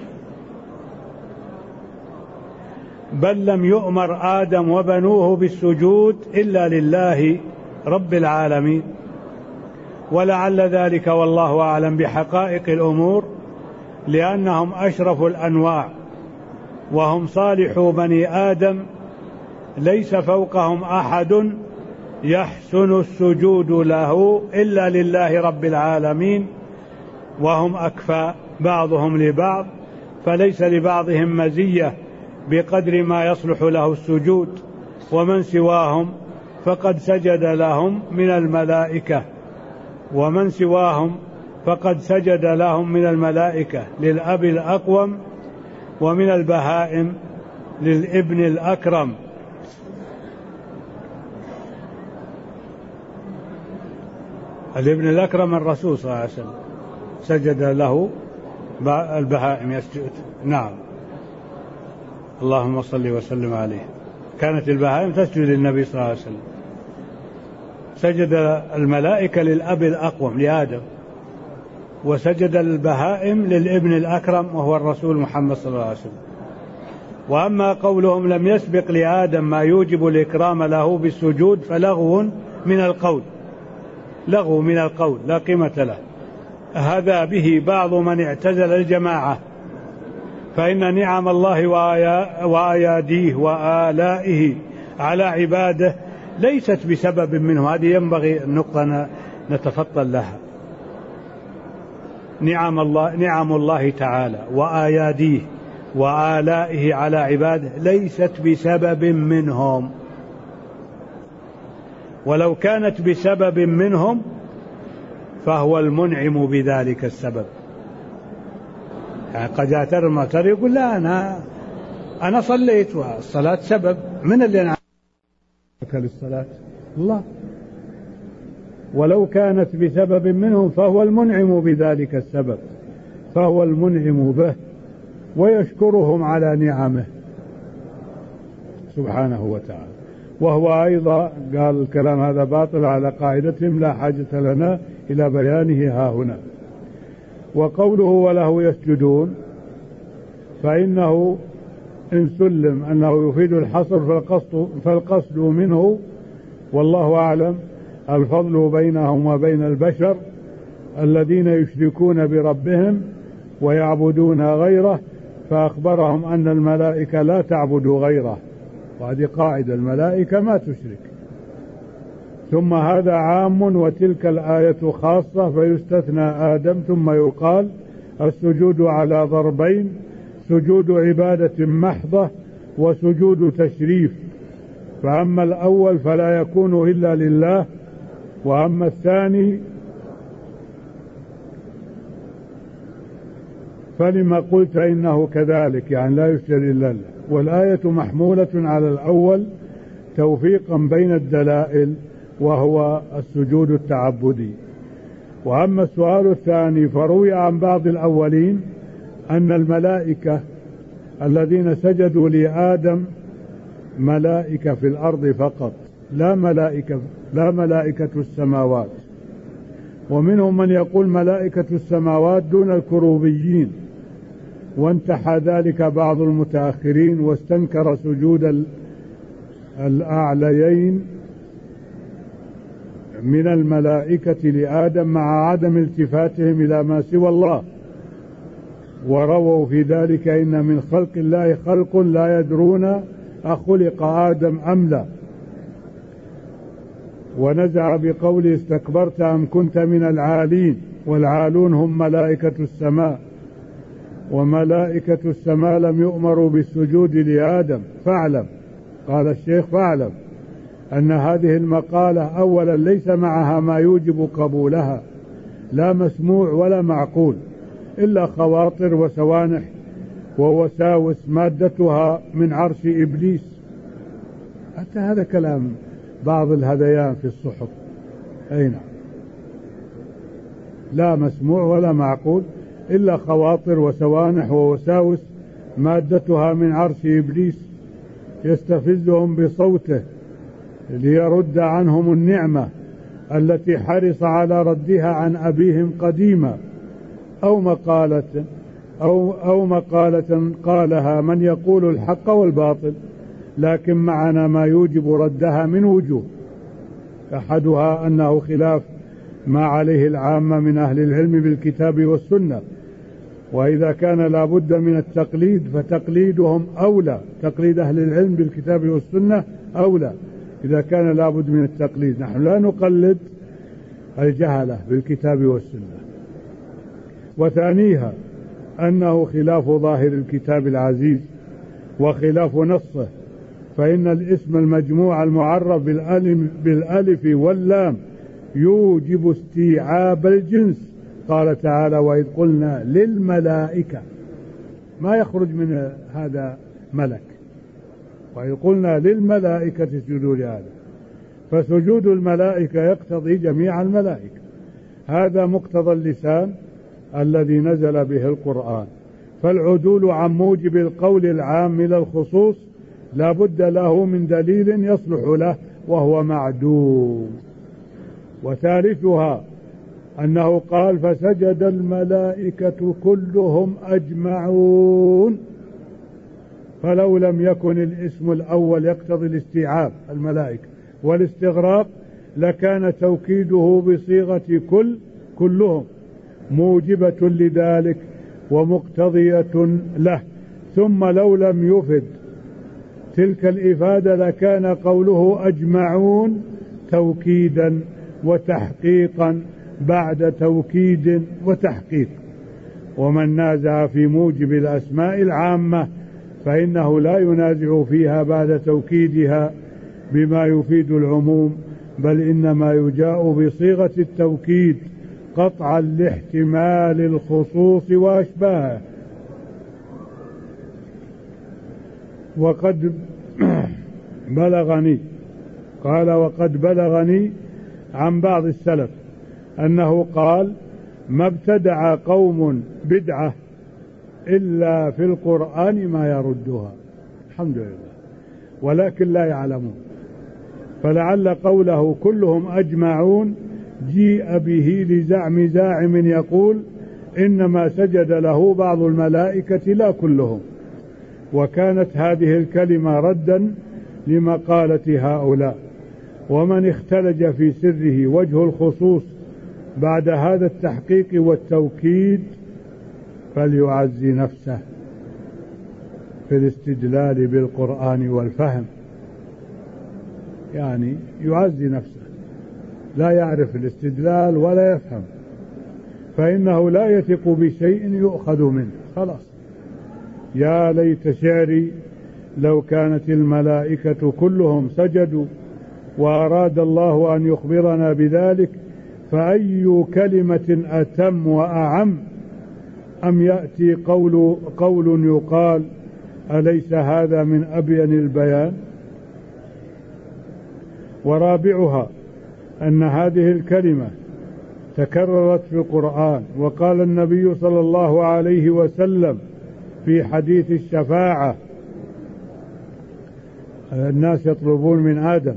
بل لم يؤمر آدم وبنوه بالسجود إلا لله رب العالمين. ولعل ذلك والله أعلم بحقائق الأمور لأنهم أشرف الأنواع، وهم صالحو بني آدم، ليس فوقهم أحد يحسن السجود له إلا لله رب العالمين، وهم أكفى بعضهم لبعض، فليس لبعضهم مزية بقدر ما يصلح له السجود، ومن سواهم فقد سجد لهم من الملائكة، ومن سواهم فقد سجد لهم من الملائكة للأب الأقوم، ومن البهائم للابن الأكرم. الابن الأكرم الرسول صلى الله عليه وسلم سجد له البهائم يسجد. نعم، اللهم صل وسلم عليه. كانت البهائم تسجد للنبي صلى الله عليه وسلم، سجد الملائكة للأب الأقوم لآدم، وسجد البهائم للابن الأكرم وهو الرسول محمد صلى الله عليه وسلم. وأما قولهم لم يسبق لآدم ما يوجب الإكرام له بالسجود فلغو من القول، لغو من القول لا قيمة له. هذا به بعض من اعتزل الجماعة، فإن نعم الله وأياديه وآلائه على عباده ليست بسبب منه. هذه ينبغي النقطة نتفطن لها. نعم الله تعالى وآياديه وآلائه على عباده ليست بسبب منهم، ولو كانت بسبب منهم فهو المنعم بذلك السبب. يعني قد يعترض يقول لا أنا صليت والصلاة سبب، من اللي أنعمك للصلاة؟ الله. ولو كانت بسبب منهم فهو المنعم بذلك السبب، فهو المنعم به ويشكرهم على نعمه سبحانه وتعالى. وهو أيضا قال الكلام هذا باطل على قاعدتهم لا حاجة لنا إلى بيانه ها هنا. وقوله وله يسجدون فإنه إن سلم أنه يفيد الحصر فالقصد منه والله أعلم الفضل بينهم وبين البشر الذين يشركون بربهم ويعبدون غيره، فأخبرهم أن الملائكة لا تعبد غيره، وهذه قاعدة، الملائكة ما تشرك. ثم هذا عام وتلك الآية خاصة، فيستثنى آدم. ثم يقال السجود على ضربين: سجود عبادة محضة وسجود تشريف. فأما الأول فلا يكون إلا لله، وأما الثاني فلما قلت إنه كذلك، يعني لا يسجد إلا الله. والآية محمولة على الأول توفيقا بين الدلائل وهو السجود التعبدي. وأما السؤال الثاني فروي عن بعض الأولين أن الملائكة الذين سجدوا لآدم ملائكة في الأرض فقط، لا ملائكة السماوات. ومنهم من يقول ملائكة السماوات دون الكروبيين، وانتحى ذلك بعض المتأخرين واستنكر سجود الأعليين من الملائكة لآدم مع عدم التفاتهم إلى ما سوى الله، ورووا في ذلك إن من خلق الله خلق لا يدرون أخلق آدم أم لا، ونزع بقوله استكبرت أم كنت من العالين، والعالون هم ملائكة السماء، وملائكة السماء لم يؤمروا بالسجود لآدم. فاعلم، قال الشيخ فاعلم أن هذه المقالة أولا ليس معها ما يوجب قبولها، لا مسموع ولا معقول، إلا خواطر وسوانح ووساوس مادتها من عرش إبليس. حتى هذا كلام بعض الهذيان في الصحف. أي نعم، لا مسموع ولا معقول إلا خواطر وسوانح ووساوس مادتها من عرش إبليس يستفزهم بصوته ليرد عنهم النعمة التي حرص على ردها عن أبيهم قديما، أو مقالة قالها من يقول الحق والباطل، لكن معنا ما يوجب ردها من وجوه. أحدها أنه خلاف ما عليه العامة من أهل العلم بالكتاب والسنة. وإذا كان لا بد من التقليد فتقليدهم أولى، تقليد أهل العلم بالكتاب والسنة أولى إذا كان لا بد من التقليد. نحن لا نقلد الجهلة بالكتاب والسنة. وثانيها أنه خلاف ظاهر الكتاب العزيز وخلاف نصه، فإن الاسم المجموع المعرف بالألف واللام يوجب استيعاب الجنس. قال تعالى: وإذ قلنا للملائكة، ما يخرج من هذا ملك، وإذ قلنا للملائكة اسجدوا لآدم، فسجود الملائكة يقتضي جميع الملائكة. هذا مقتضى اللسان الذي نزل به القرآن. فالعدول عن موجب القول العام إلى الخصوص لا بد له من دليل يصلح له وهو معدوم. وثالثها أنه قال: فسجد الملائكة كلهم أجمعون، فلو لم يكن الاسم الأول يقتضي الاستيعاب الملائكة والاستغراق لكان توكيده بصيغة كلهم موجبة لذلك ومقتضية له. ثم لو لم يفد تلك الإفادة لكان قوله أجمعون توكيدا وتحقيقا بعد توكيد وتحقيق. ومن نازع في موجب الأسماء العامة فإنه لا ينازع فيها بعد توكيدها بما يفيد العموم، بل إنما يجاء بصيغة التوكيد قطعا لاحتمال الخصوص وأشباهه. وقد بلغني، قال: وقد بلغني عن بعض السلف أنه قال: ما ابتدع قوم بدعة إلا في القرآن ما يردها. الحمد لله. ولكن لا يعلمون، فلعل قوله كلهم أجمعون جيء به لزعم زاعم يقول إنما سجد له بعض الملائكة لا كلهم، وكانت هذه الكلمة ردا لمقالة هؤلاء. ومن اختلج في سره وجه الخصوص بعد هذا التحقيق والتوكيد فليعزي نفسه في الاستدلال بالقرآن والفهم. يعني يعزي نفسه، لا يعرف الاستدلال ولا يفهم، فإنه لا يثق بشيء يؤخذ منه. خلاص. يا ليت شعري لو كانت الملائكة كلهم سجدوا وأراد الله أن يخبرنا بذلك فأي كلمة أتم وأعم، أم يأتي قول يقال أليس هذا من أبين البيان؟ ورابعها أن هذه الكلمة تكررت في القرآن، وقال النبي صلى الله عليه وسلم في حديث الشفاعة: الناس يطلبون من آدم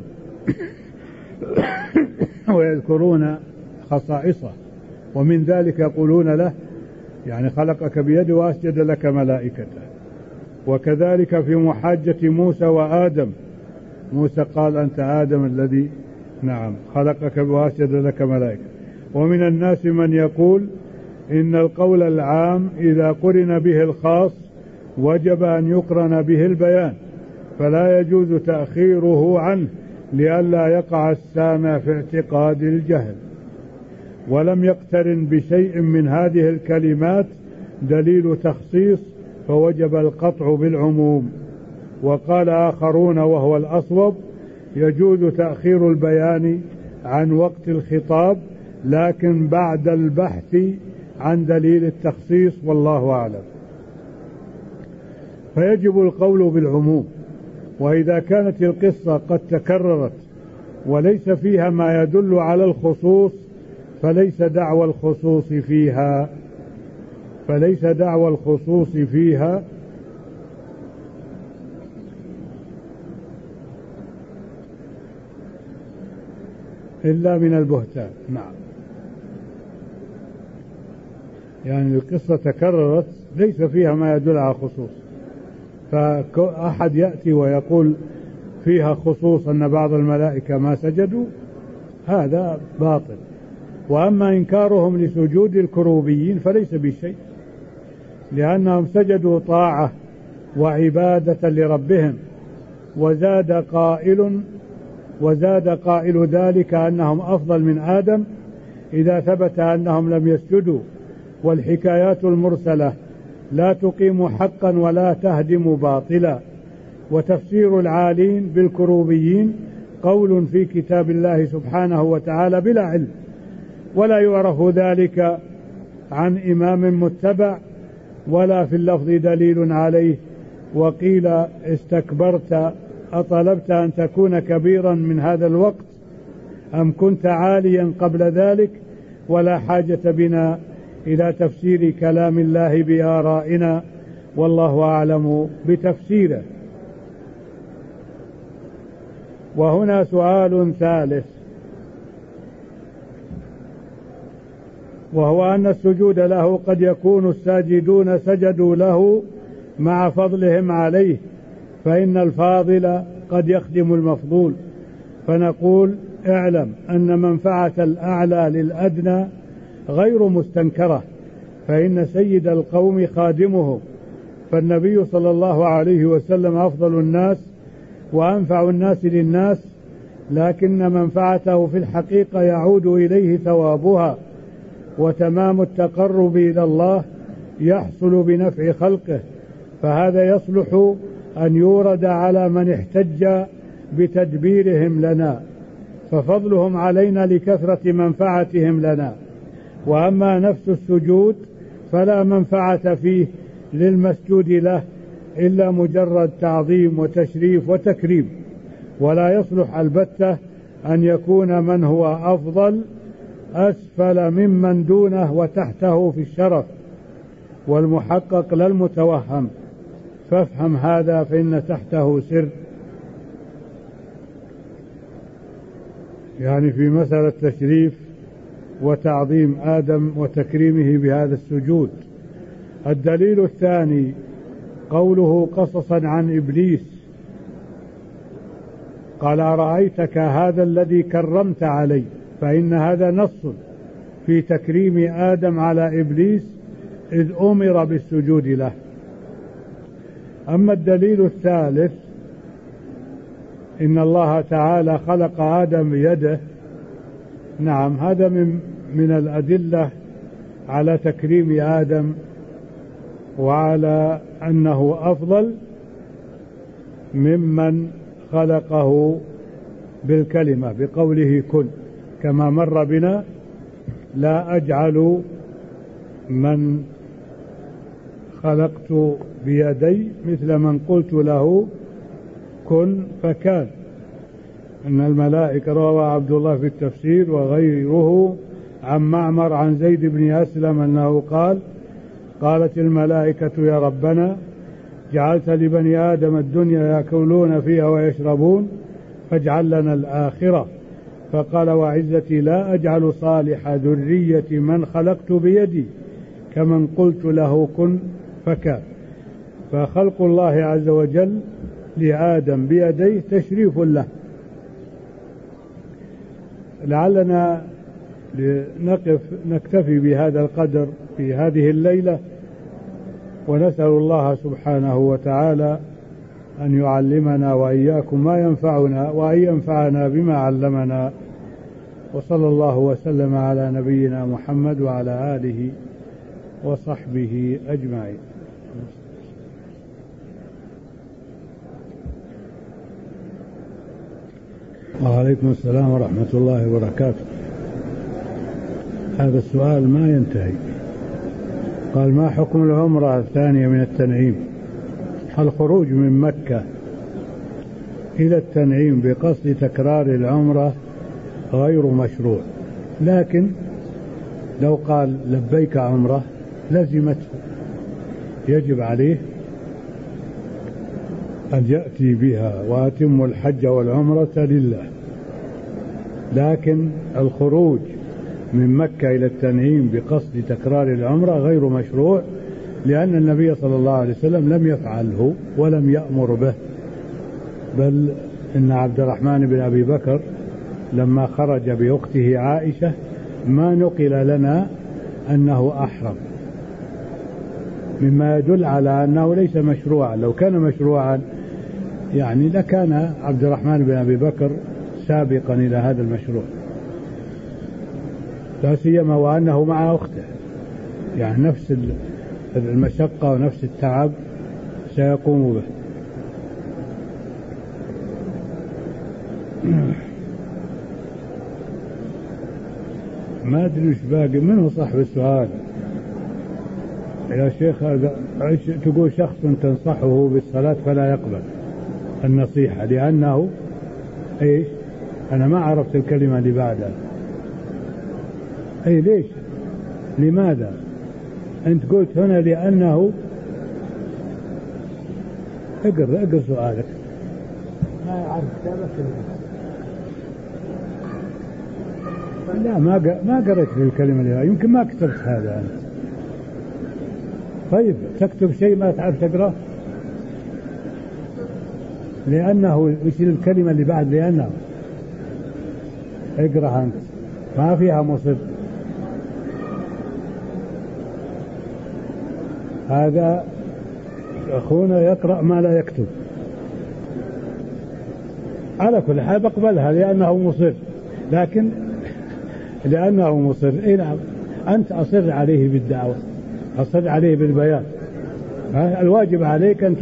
ويذكرون خصائصه، ومن ذلك يقولون له يعني خلقك بيده وأسجد لك ملائكته. وكذلك في محاجة موسى وآدم، موسى قال أنت آدم الذي خلقك وأسجد لك ملائكة. ومن الناس من يقول إن القول العام إذا قرن به الخاص وجب أن يقرن به البيان، فلا يجوز تأخيره عنه لئلا يقع السامع في اعتقاد الجهل. ولم يقترن بشيء من هذه الكلمات دليل تخصيص فوجب القطع بالعموم. وقال آخرون وهو الأصوب: يجوز تأخير البيان عن وقت الخطاب لكن بعد البحث عن دليل التخصيص، والله أعلم. فيجب القول بالعموم. وإذا كانت القصة قد تكررت وليس فيها ما يدل على الخصوص فليس دعوى الخصوص فيها إلا من البهتان. يعني القصة تكررت ليس فيها ما يدل على خصوص، فأحد يأتي ويقول فيها خصوص أن بعض الملائكة ما سجدوا، هذا باطل. وأما إنكارهم لسجود الكروبيين فليس بشيء، لأنهم سجدوا طاعة وعبادة لربهم، وزاد قائل ذلك أنهم أفضل من آدم إذا ثبت أنهم لم يسجدوا. والحكايات المرسلة لا تقيم حقا ولا تهدم باطلا. وتفسير العالين بالكروبيين قول في كتاب الله سبحانه وتعالى بلا علم، ولا يعرف ذلك عن إمام متبع ولا في اللفظ دليل عليه. وقيل استكبرت أطلبت أن تكون كبيرا من هذا الوقت أم كنت عاليا قبل ذلك؟ ولا حاجة بنا إلى تفسير كلام الله بآرائنا، والله أعلم بتفسيره. وهنا سؤال ثالث، وهو أن السجود له قد يكون الساجدون سجدوا له مع فضلهم عليه، فإن الفاضل قد يخدم المفضول. فنقول اعلم أن منفعة الأعلى للأدنى غير مستنكرة، فإن سيد القوم خادمه، فالنبي صلى الله عليه وسلم أفضل الناس وأنفع الناس للناس، لكن منفعته في الحقيقة يعود إليه ثوابها، وتمام التقرب إلى الله يحصل بنفع خلقه، فهذا يصلح أن يورد على من احتج بتدبيرهم لنا، ففضلهم علينا لكثرة منفعتهم لنا. وأما نفس السجود فلا منفعة فيه للمسجود له إلا مجرد تعظيم وتشريف وتكريم، ولا يصلح البتة أن يكون من هو أفضل أسفل ممن دونه وتحته في الشرف، والمحقق لا المتوهم، فافهم هذا فإن تحته سر. يعني في مسألة تشريف وتعظيم آدم وتكريمه بهذا السجود. الدليل الثاني قوله قصصا عن إبليس، قال أرأيتك هذا الذي كرمت علي، فإن هذا نص في تكريم آدم على إبليس إذ أمر بالسجود له. أما الدليل الثالث إن الله تعالى خلق آدم بيده، نعم هذا من الأدلة على تكريم آدم وعلى أنه أفضل ممن خلقه بالكلمة بقوله كن، كما مر بنا لا أجعل من خلقت بيدي مثل من قلت له كن فكان. أن الملائكة، روى عبد الله في التفسير وغيره عن معمر عن زيد بن أسلم أنه قال قالت الملائكة يا ربنا جعلت لبني آدم الدنيا يأكلون فيها ويشربون فاجعل لنا الآخرة، فقال وعزتي لا أجعل صالح ذرية من خلقت بيدي كمن قلت له كن فكان. فخلق الله عز وجل لآدم بيديه تشريف له. لعلنا نكتفي بهذا القدر في هذه الليلة، ونسأل الله سبحانه وتعالى أن يعلمنا وإياكم ما ينفعنا وأن ينفعنا بما علمنا. وصلى الله وسلم على نبينا محمد وعلى آله وصحبه أجمعين. وعليكم السلام ورحمة الله وبركاته. هذا السؤال ما ينتهي. قال ما حكم العمرة الثانية من التنعيم؟ الخروج من مكة إلى التنعيم بقصد تكرار العمرة غير مشروع، لكن لو قال لبيك عمرة لزمته، يجب عليه أن يأتي بها وأتم الحج والعمرة لله. لكن الخروج من مكة إلى التنعيم بقصد تكرار العمرة غير مشروع، لأن النبي صلى الله عليه وسلم لم يفعله ولم يأمر به، بل إن عبد الرحمن بن أبي بكر لما خرج بأخته عائشة ما نقل لنا أنه أحرم، مما يدل على أنه ليس مشروعا. لو كان مشروعا يعني لكان عبد الرحمن بن أبي بكر سابقا إلى هذا المشروع، لا سيما وأنه مع أخته، يعني نفس المشقة ونفس التعب سيقوم به. ما أدري وش باقي. منه صاحب السؤال؟ يا شيخ هذا تقول شخص تنصحه بالصلاة فلا يقبل النصيحة لأنه إيش؟ أنا ما عرفت الكلمة اللي بعدها. أي ليش؟ لماذا؟ أنت قلت هنا لأنه. اقرأ سؤالك. ما يعرف كتابك. لا ما قرأت في الكلمة اللي يمكن ما كتبت هذا أنت. طيب تكتب شيء ما تعرف تقرأ. لأنه وش الكلمة اللي بعد لأنه؟ اقرأ أنت، ما فيها مصب. هذا أخونا يقرأ ما لا يكتب. على كل حال بقبلها لأنه مصر، لكن لأنه مصر. إيه نعم، أنت أصر عليه بالدعوة، أصر عليه بالبيان. الواجب عليك أن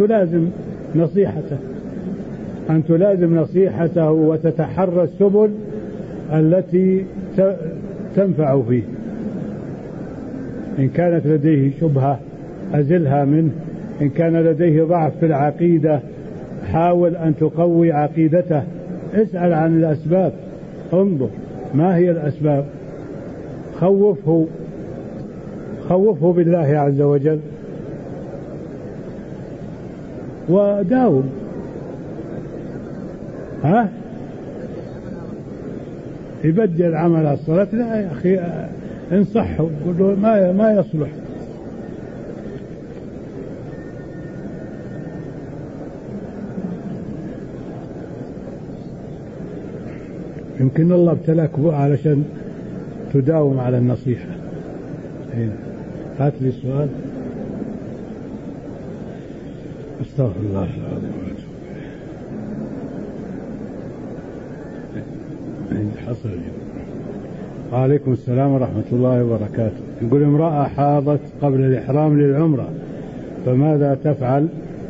تلازم نصيحته وتتحرى السبل التي تنفع فيه. إن كانت لديه شبهة أزلها منه، إن كان لديه ضعف في العقيدة حاول أن تقوي عقيدته، اسأل عن الأسباب، انظر ما هي الأسباب، خوفه بالله عز وجل وداوم. يبدل عمل الصلاة. لا يا أخي انصحه، قل له ما يصلح. يمكن الله ابتلاك به علشان تداوم على النصيحة. هات لي السؤال. استغفر الله العظيم. حصل. وعليكم السلام ورحمة الله وبركاته. يقول امرأة حاضت قبل الإحرام للعمرة فماذا تفعل؟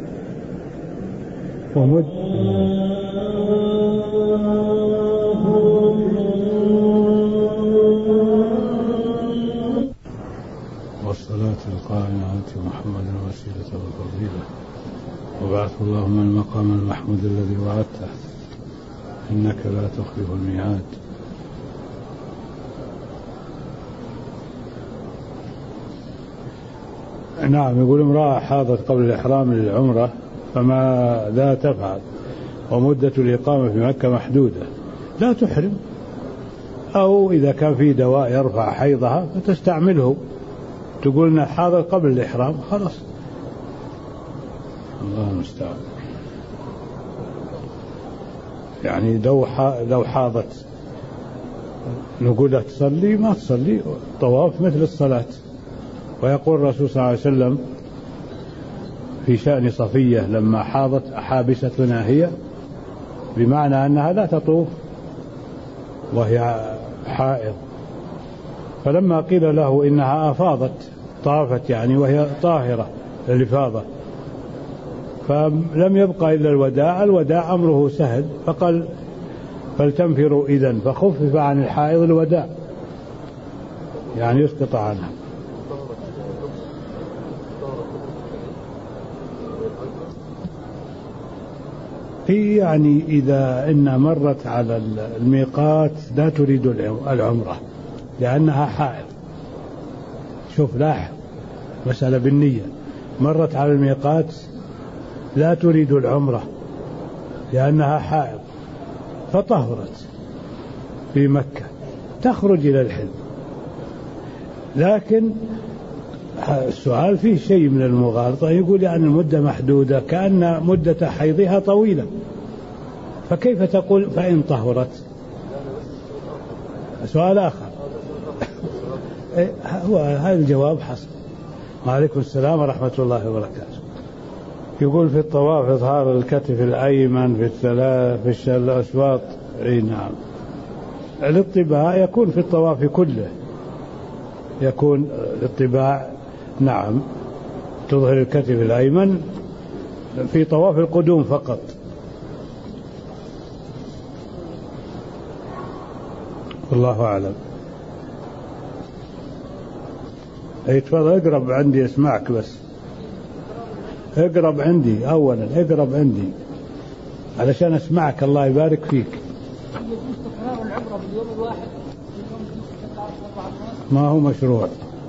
والصلاة القائمة على محمد وسيلة والفضيلة وبعث اللهم المقام المحمود الذي وعدته إنك لا تخلف الميعاد. نعم. يقول امرأة حاضت قبل الإحرام للعمرة فماذا تفعل؟ ومدة الإقامة في مكة محدودة. لا تحرم، أو إذا كان في دواء يرفع حيضها فتستعمله. تقولنا حاضر قبل الإحرام، خلاص الله المستعان. يعني لو حاضت نقول لها تصلي ما تصلي، طواف مثل الصلاة. ويقول الرسول صلى الله عليه وسلم في شأن صفية لما حاضت حابستنا هي، بمعنى أنها لا تطوف وهي حائض، فلما قيل له إنها أفاضت طافت يعني وهي طاهرة الإفاضة، فلم يبقى إلا الوداع أمره سهل، فقال فلتنفروا إذن، فخفف عن الحائض الوداع يعني يسقط عنها. هي يعني إذا إن مرت على الميقات لا تريد العمرة لأنها حائض. شوف لاحظ مسألة بالنية، مرت على الميقات لا تريد العمرة لأنها حائض فطهرت في مكة تخرج إلى الحل. لكن السؤال فيه شيء من المغالطة، يقول يعني المدة محدودة كأن مدة حيضها طويلة، فكيف تقول فإن طهرت؟ سؤال آخر. هو هذا الجواب حصل. وعليكم السلام ورحمة الله وبركاته. يقول في الطواف إظهار الكتف الأيمن في الأسواط. أي نعم. الاطباع يكون في الطواف كله، يكون الاطباع نعم تظهر الكتف الأيمن في طواف القدوم فقط. والله أعلم. أي تفضل اقرب عندي اسمعك، بس اقرب عندي أولا، اقرب عندي علشان اسمعك. الله يبارك فيك. ما هو مشروع،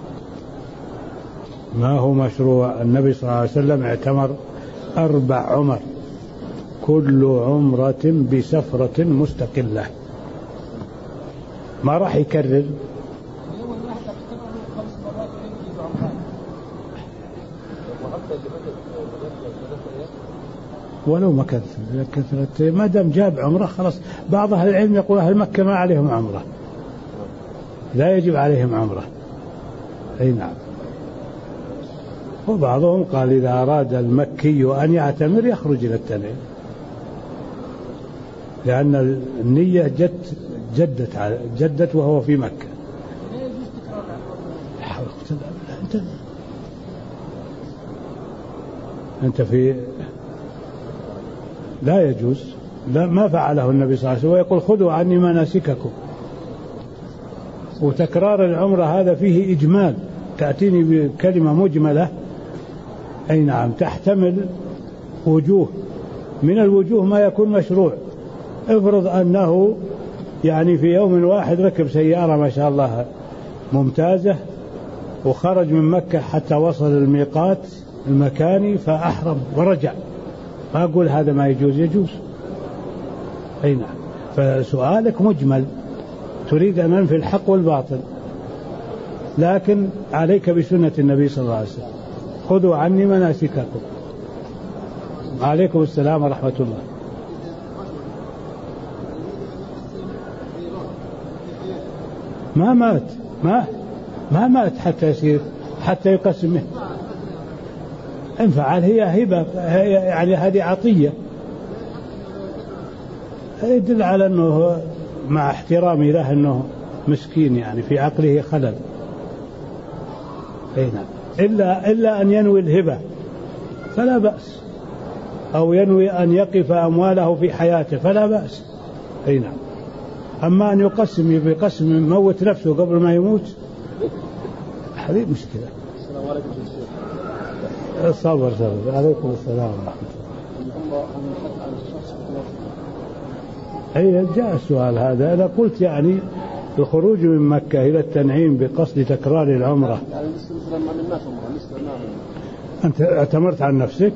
ما هو مشروع. النبي صلى الله عليه وسلم اعتمر 4 عمر، كل عمرة بسفرة مستقلة، ما راح يكرر. ولو ما كثرت ما دام جاب عمره خلاص. بعض أهل العلم يقول أهل مكة ما عليهم عمره، لا يجب عليهم عمره. أي نعم. وبعضهم قال إذا أراد المكي أن يعتمر يخرج إلى التنعيم، لأن النية جدت وهو في مكة. أنت في لا يجوز، لا ما فعله النبي صلى الله عليه وسلم، ويقول خذوا عني مناسككم. وتكرار العمرة هذا فيه إجمال، تأتيني بكلمة مجملة أي نعم تحتمل وجوه، من الوجوه ما يكون مشروع. افرض أنه يعني في يوم واحد ركب سيارة ما شاء الله ممتازة وخرج من مكة حتى وصل الميقات المكاني فأحرم ورجع، ما أقول هذا ما يجوز، يجوز. أي نعم. فسؤالك مجمل، تريد أن ننفي الحق والباطل، لكن عليك بسنة النبي صلى الله عليه وسلم. خذوا عني مناسككم. عليكم السلام ورحمة الله. ما مات، ما مات حتى يصير، حتى يقسمه. انفعل، هي هبة، يعني هذه عطية، يدل على أنه مع احترامي له أنه مسكين، يعني في عقله خلل. أي نعم. إلا أن ينوي الهبة فلا بأس، أو ينوي أن يقف أمواله في حياته فلا بأس. أي نعم. أما أن يقسم بقسم يموت نفسه قبل ما يموت، هذه مشكلة. السلام عليكم. صبر. عليكم السلام ورحمة الله. أي جاء السؤال هذا. أنا قلت يعني الخروج من مكة إلى التنعيم بقصد تكرار العمرة. أنت اعتمرت عن نفسك؟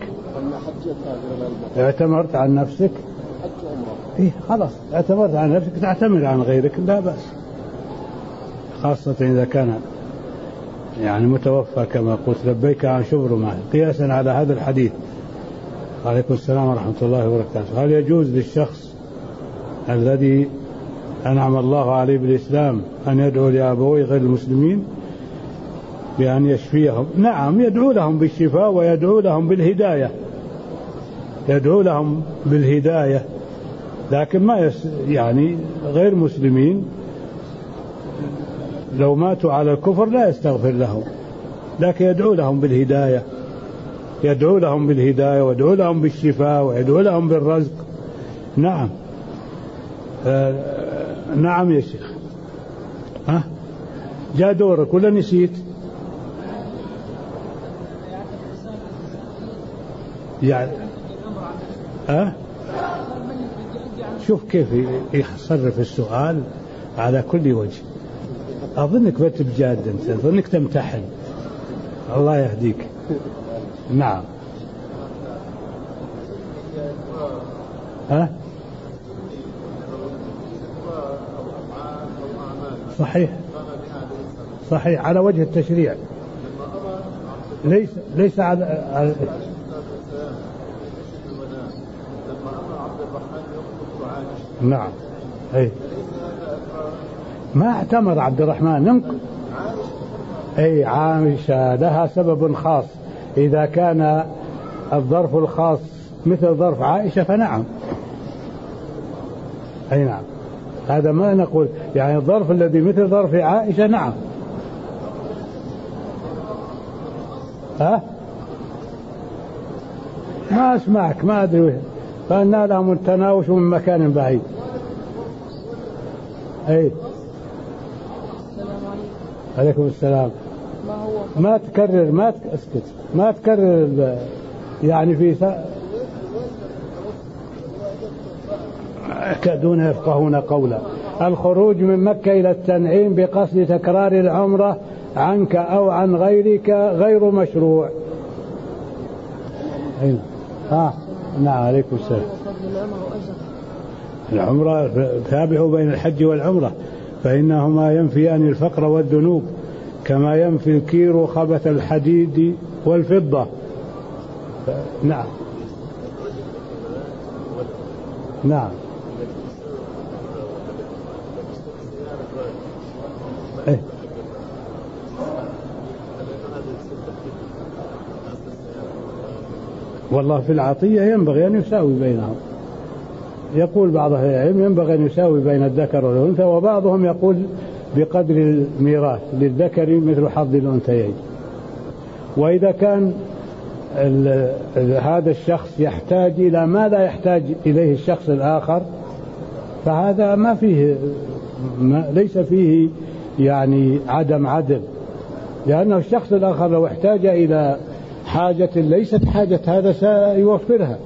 اعتمرت عن نفسك؟ إيه خلاص، اعتمرت عن نفسك تعتمر عن غيرك لا بأس، خاصة إذا كان يعني متوفى كما قلت لبيك عن شبر معه، قياسا على هذا الحديث. عليكم السلام ورحمة الله وبركاته. هل يجوز للشخص الذي أنعم الله عليه بالإسلام أن يدعو لأبويه غير المسلمين بأن يشفيهم؟ نعم، يدعو لهم بالشفاء ويدعو لهم بالهداية، يدعو لهم بالهداية، لكن ما يعني غير مسلمين لو ماتوا على الكفر لا يستغفر لهم، لكن يدعو لهم بالهداية، يدعو لهم بالهداية ويدعو لهم بالشفاء ويدعو لهم بالرزق. نعم. نعم يا شيخ. جاء دورك ولا نسيت؟ يعني شوف كيف يصرف السؤال على كل وجه. أظنك بتبجاد أنت، أظنك تمتحن. الله يهديك. نعم. صحيح على وجه التشريع، ليس على نعم. أي ما اعتمر عبد الرحمن أي عائشة لها سبب خاص، إذا كان الظرف الخاص مثل ظرف عائشة فنعم. أي نعم، هذا ما نقول يعني الظرف الذي مثل ظرف عائشة نعم. ها ما أسمعك، ما أدري، فأنا لهم التناوش من مكان بعيد. أي عليكم السلام. ما تكرر، اسكت، ما تكرر يعني في يكادون يفقهون قولا. الخروج من مكة إلى التنعيم بقصد تكرار العمرة عنك أو عن غيرك غير مشروع. نعم عليكم السلام. العمرة تابع بين الحج والعمرة، فإنهما ينفيان الفقر والذنوب كما ينفي الكير خبث الحديد والفضة. نعم نعم. إيه؟ والله في العطية ينبغي أن يساوي بينهم. يقول بعض أهل العلم ينبغي أن يساوي بين الذكر والأنثى، وبعضهم يقول بقدر الميراث للذكر مثل حظ الأنثيين. وإذا كان هذا الشخص يحتاج إلى ما لا يحتاج إليه الشخص الآخر فهذا ما فيه ليس فيه يعني عدم عدل، لأنه الشخص الآخر لو احتاج إلى حاجة ليست حاجة هذا سيوفرها.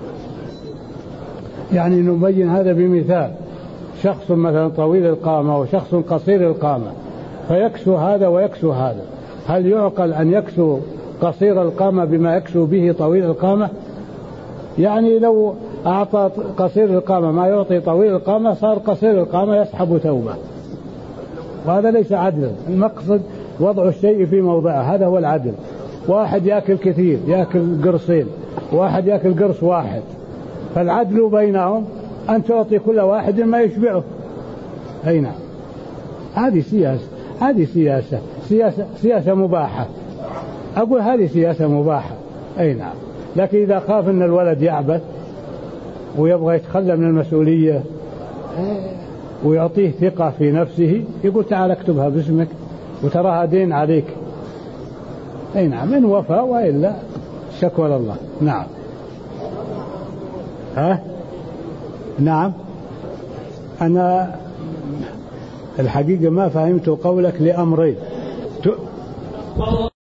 يعني نبين هذا بمثال: شخص مثلا طويل القامة وشخص قصير القامة فيكسو هذا ويكسو هذا، هل يعقل أن يكسو قصير القامة بما يكسو به طويل القامة؟ يعني لو أعطى قصير القامة ما يعطي طويل القامة صار قصير القامة يسحب ثوبه، وهذا ليس عدلا. المقصد وضع الشيء في موضعه، هذا هو العدل. واحد يأكل كثير، يأكل قرصين، واحد يأكل قرص واحد، فالعدل بينهم أن تعطي كل واحد ما يشبعه. أي نعم، هذه سياسة مباحة. أقول هذه سياسة مباحة. أي نعم، لكن إذا خاف أن الولد يعبث ويبغى يتخلى من المسؤولية ويعطيه ثقة في نفسه يقول تعال اكتبها باسمك وتراها دين عليك. أي نعم، إن وفى، وإلا شكوى لله. نعم. نعم، أنا الحقيقة ما فهمت قولك لأمرين.